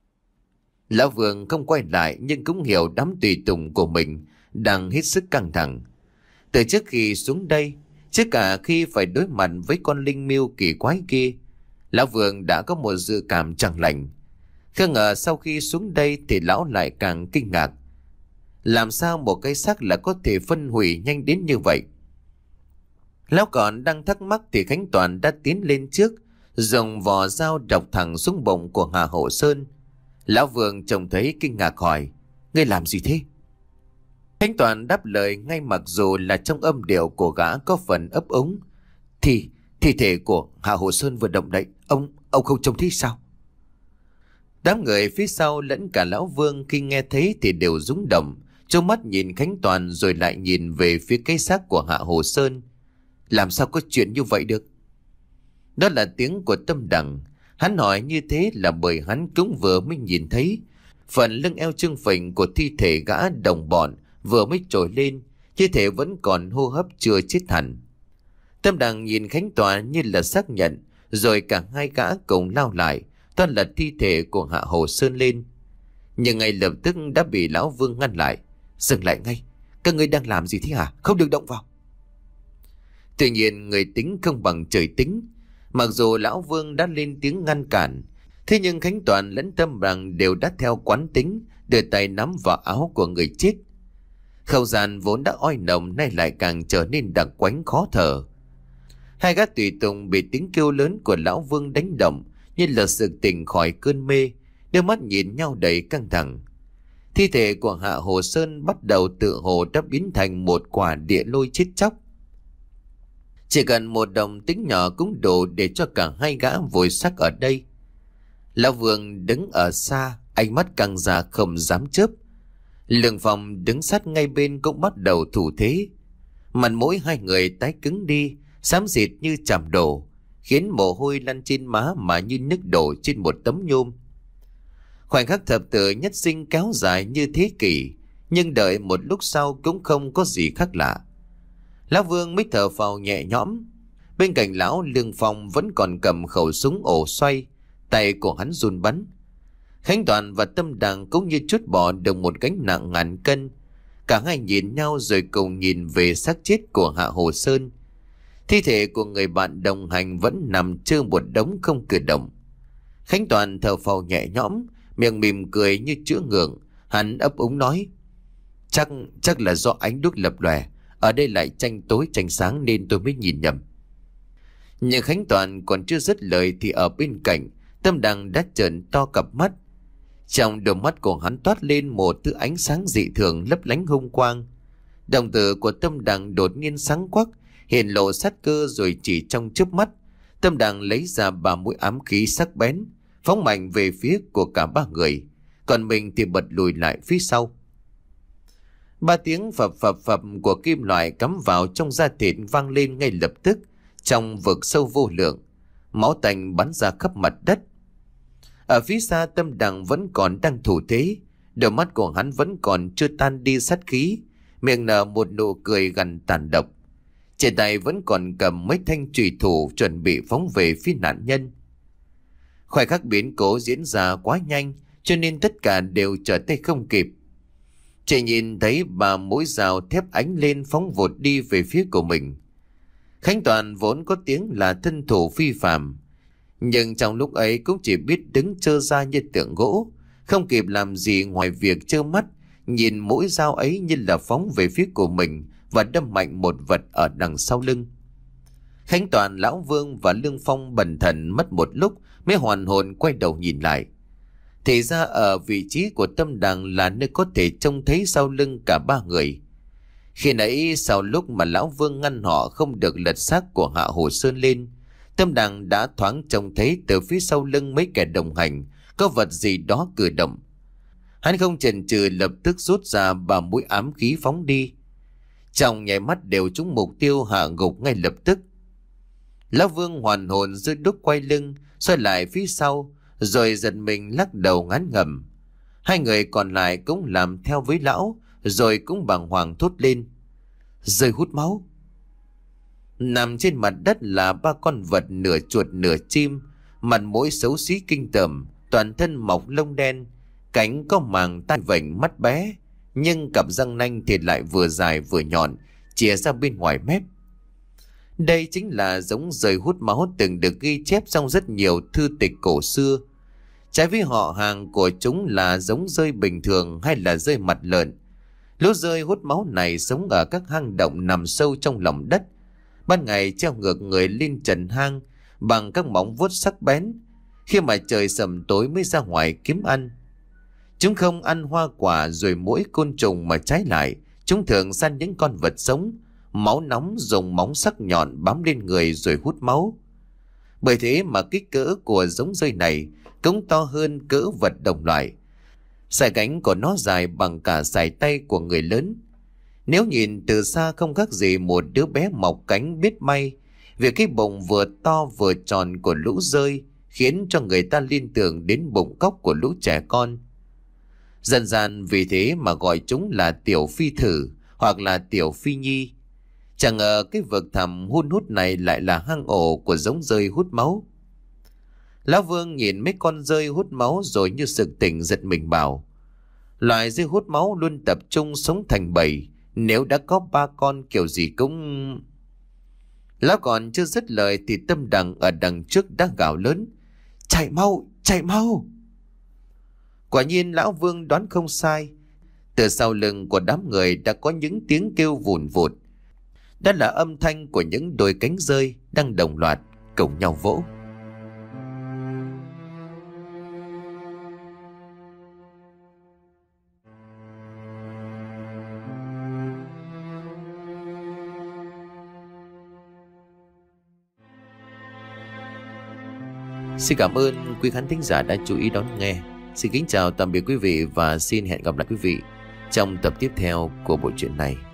Lão Vương không quay lại, nhưng cũng hiểu đám tùy tùng của mình đang hết sức căng thẳng. Từ trước khi xuống đây, trước cả khi phải đối mặt với con linh miêu kỳ quái kia, Lão Vương đã có một dự cảm chẳng lành. Không ngờ sau khi xuống đây thì lão lại càng kinh ngạc. Làm sao một cái xác là có thể phân hủy nhanh đến như vậy? Lão còn đang thắc mắc thì Khánh Toàn đã tiến lên trước, dùng vò dao độc thẳng xuống bụng của Hà Hổ Sơn. Lão Vương trông thấy kinh ngạc hỏi: Ngươi làm gì thế? Khánh Toàn đáp lời ngay, mặc dù là trong âm điệu của gã có phần ấp úng. Thì thi thể của Hà Hổ Sơn vừa động đậy, ông ông không trông thấy sao? Đám người phía sau lẫn cả Lão Vương khi nghe thấy thì đều rúng động, trông mắt nhìn Khánh Toàn rồi lại nhìn về phía cái xác của Hạ Hồ Sơn. Làm sao có chuyện như vậy được? Đó là tiếng của Tâm Đằng. Hắn hỏi như thế là bởi hắn cũng vừa mới nhìn thấy phần lưng eo trương phình của thi thể gã đồng bọn vừa mới trồi lên, thi thể vẫn còn hô hấp chưa chết hẳn. Tâm Đằng nhìn Khánh Toàn như là xác nhận, rồi cả hai gã cùng lao lại, toàn lật thi thể của Hạ Hồ Sơn lên. Nhưng ngay lập tức đã bị Lão Vương ngăn lại. Dừng lại ngay, các ngươi đang làm gì thế hả? Không được động vào. Tuy nhiên người tính không bằng trời tính. Mặc dù Lão Vương đã lên tiếng ngăn cản, thế nhưng Khánh Toàn lẫn Tâm Đằng đều đã theo quán tính, đưa tay nắm vào áo của người chết. Không gian vốn đã oi nồng nay lại càng trở nên đặc quánh khó thở. Hai gã tùy tùng bị tiếng kêu lớn của Lão Vương đánh động, như là sự tỉnh khỏi cơn mê, đôi mắt nhìn nhau đầy căng thẳng. Thi thể của Hạ Hồ Sơn bắt đầu tự hồ đã biến thành một quả địa lôi chết chóc. Chỉ cần một đồng tính nhỏ cũng đủ để cho cả hai gã vùi xác ở đây. Lão Vương đứng ở xa, ánh mắt căng ra không dám chớp. Lương Phong đứng sát ngay bên cũng bắt đầu thủ thế. Mặt mũi hai người tái cứng đi, xám xịt như chạm đổ, khiến mồ hôi lăn trên má mà như nước đổ trên một tấm nhôm. Khoảnh khắc thập tử nhất sinh kéo dài như thế kỷ, nhưng đợi một lúc sau cũng không có gì khác lạ. Lão Vương mới thở phào nhẹ nhõm. Bên cạnh lão, Lương Phong vẫn còn cầm khẩu súng ổ xoay, tay của hắn run bắn. Khánh Toàn và Tâm Đằng cũng như trút bỏ được một gánh nặng ngàn cân. Cả hai nhìn nhau rồi cùng nhìn về xác chết của Hạ Hồ Sơn. Thi thể của người bạn đồng hành vẫn nằm trơ một đống không cử động. Khánh Toàn thở phào nhẹ nhõm, miệng mỉm cười như chữa ngượng. Hắn ấp úng nói: Chắc chắc là do ánh đuốc lập lòe, ở đây lại tranh tối tranh sáng nên tôi mới nhìn nhầm. Nhưng Khánh Toàn còn chưa dứt lời thì ở bên cạnh, Tâm Đằng đã trợn to cặp mắt. Trong đôi mắt của hắn toát lên một thứ ánh sáng dị thường lấp lánh hung quang. Đồng tử của Tâm Đằng đột nhiên sáng quắc, hiện lộ sát cơ, rồi chỉ trong chớp mắt, Tâm Đằng lấy ra ba mũi ám khí sắc bén, phóng mạnh về phía của cả ba người, còn mình thì bật lùi lại phía sau. Ba tiếng phập phập phập của kim loại cắm vào trong da thịt vang lên ngay lập tức, trong vực sâu vô lượng, máu tanh bắn ra khắp mặt đất. Ở phía xa, Tâm Đằng vẫn còn đang thủ thế, đôi mắt của hắn vẫn còn chưa tan đi sát khí, miệng nở một nụ cười gằn tàn độc. Trên tay vẫn còn cầm mấy thanh chùy thủ chuẩn bị phóng về phía nạn nhân. Khoảnh khắc biến cố diễn ra quá nhanh, cho nên tất cả đều trở tay không kịp. Chỉ nhìn thấy ba mũi dao thép ánh lên phóng vụt đi về phía của mình. Khánh Toàn vốn có tiếng là thân thủ phi phàm, nhưng trong lúc ấy cũng chỉ biết đứng trơ ra như tượng gỗ, không kịp làm gì ngoài việc trơ mắt nhìn mũi dao ấy như là phóng về phía của mình và đâm mạnh một vật ở đằng sau lưng. Khánh Toàn, Lão Vương và Lương Phong bần thần mất một lúc mới hoàn hồn quay đầu nhìn lại. Thì ra ở vị trí của Tâm Đằng là nơi có thể trông thấy sau lưng cả ba người. Khi nãy sau lúc mà Lão Vương ngăn họ không được lật xác của Hạ Hồ Sơn lên, Tâm Đằng đã thoáng trông thấy từ phía sau lưng mấy kẻ đồng hành có vật gì đó cử động. Hắn không chần chừ lập tức rút ra ba mũi ám khí phóng đi. Trong nháy mắt đều trúng mục tiêu, hạ gục ngay lập tức. Lão Vương hoàn hồn rơi đúc quay lưng, xoay lại phía sau, rồi giật mình lắc đầu ngán ngẩm. Hai người còn lại cũng làm theo với lão, rồi cũng bàng hoàng thốt lên: rơi hút máu. Nằm trên mặt đất là ba con vật nửa chuột nửa chim, mặt mũi xấu xí kinh tởm, toàn thân mọc lông đen, cánh có màng tai vểnh, mắt bé, nhưng cặp răng nanh thì lại vừa dài vừa nhọn, chìa ra bên ngoài mép. Đây chính là giống rơi hút máu từng được ghi chép trong rất nhiều thư tịch cổ xưa. Trái với họ hàng của chúng là giống rơi bình thường hay là rơi mặt lợn, lũ rơi hút máu này sống ở các hang động nằm sâu trong lòng đất. Ban ngày treo ngược người lên trần hang bằng các móng vuốt sắc bén, khi mà trời sầm tối mới ra ngoài kiếm ăn. Chúng không ăn hoa quả rồi mỗi côn trùng, mà trái lại chúng thường săn những con vật sống, máu nóng, dùng móng sắc nhọn bám lên người rồi hút máu. Bởi thế mà kích cỡ của giống rơi này cũng to hơn cỡ vật đồng loại. Sải cánh của nó dài bằng cả sải tay của người lớn. Nếu nhìn từ xa không khác gì một đứa bé mọc cánh biết bay. Việc cái bụng vừa to vừa tròn của lũ rơi khiến cho người ta liên tưởng đến bụng cóc của lũ trẻ con. Dần dần vì thế mà gọi chúng là tiểu phi thử hoặc là tiểu phi nhi. Chẳng ngờ cái vực thẳm hun hút này lại là hang ổ của giống rơi hút máu. Lão Vương nhìn mấy con rơi hút máu rồi như sực tỉnh giật mình bảo: loài rơi hút máu luôn tập trung sống thành bầy, nếu đã có ba con kiểu gì cũng... Lão còn chưa dứt lời thì Tâm Đằng ở đằng trước đã gào lớn: chạy mau, chạy mau! Quả nhiên Lão Vương đoán không sai. Từ sau lưng của đám người đã có những tiếng kêu vùn vụt. Đó là âm thanh của những đôi cánh rơi đang đồng loạt cùng nhau vỗ. Xin cảm ơn quý khán thính giả đã chú ý đón nghe. Xin kính chào tạm biệt quý vị và xin hẹn gặp lại quý vị trong tập tiếp theo của bộ truyện này.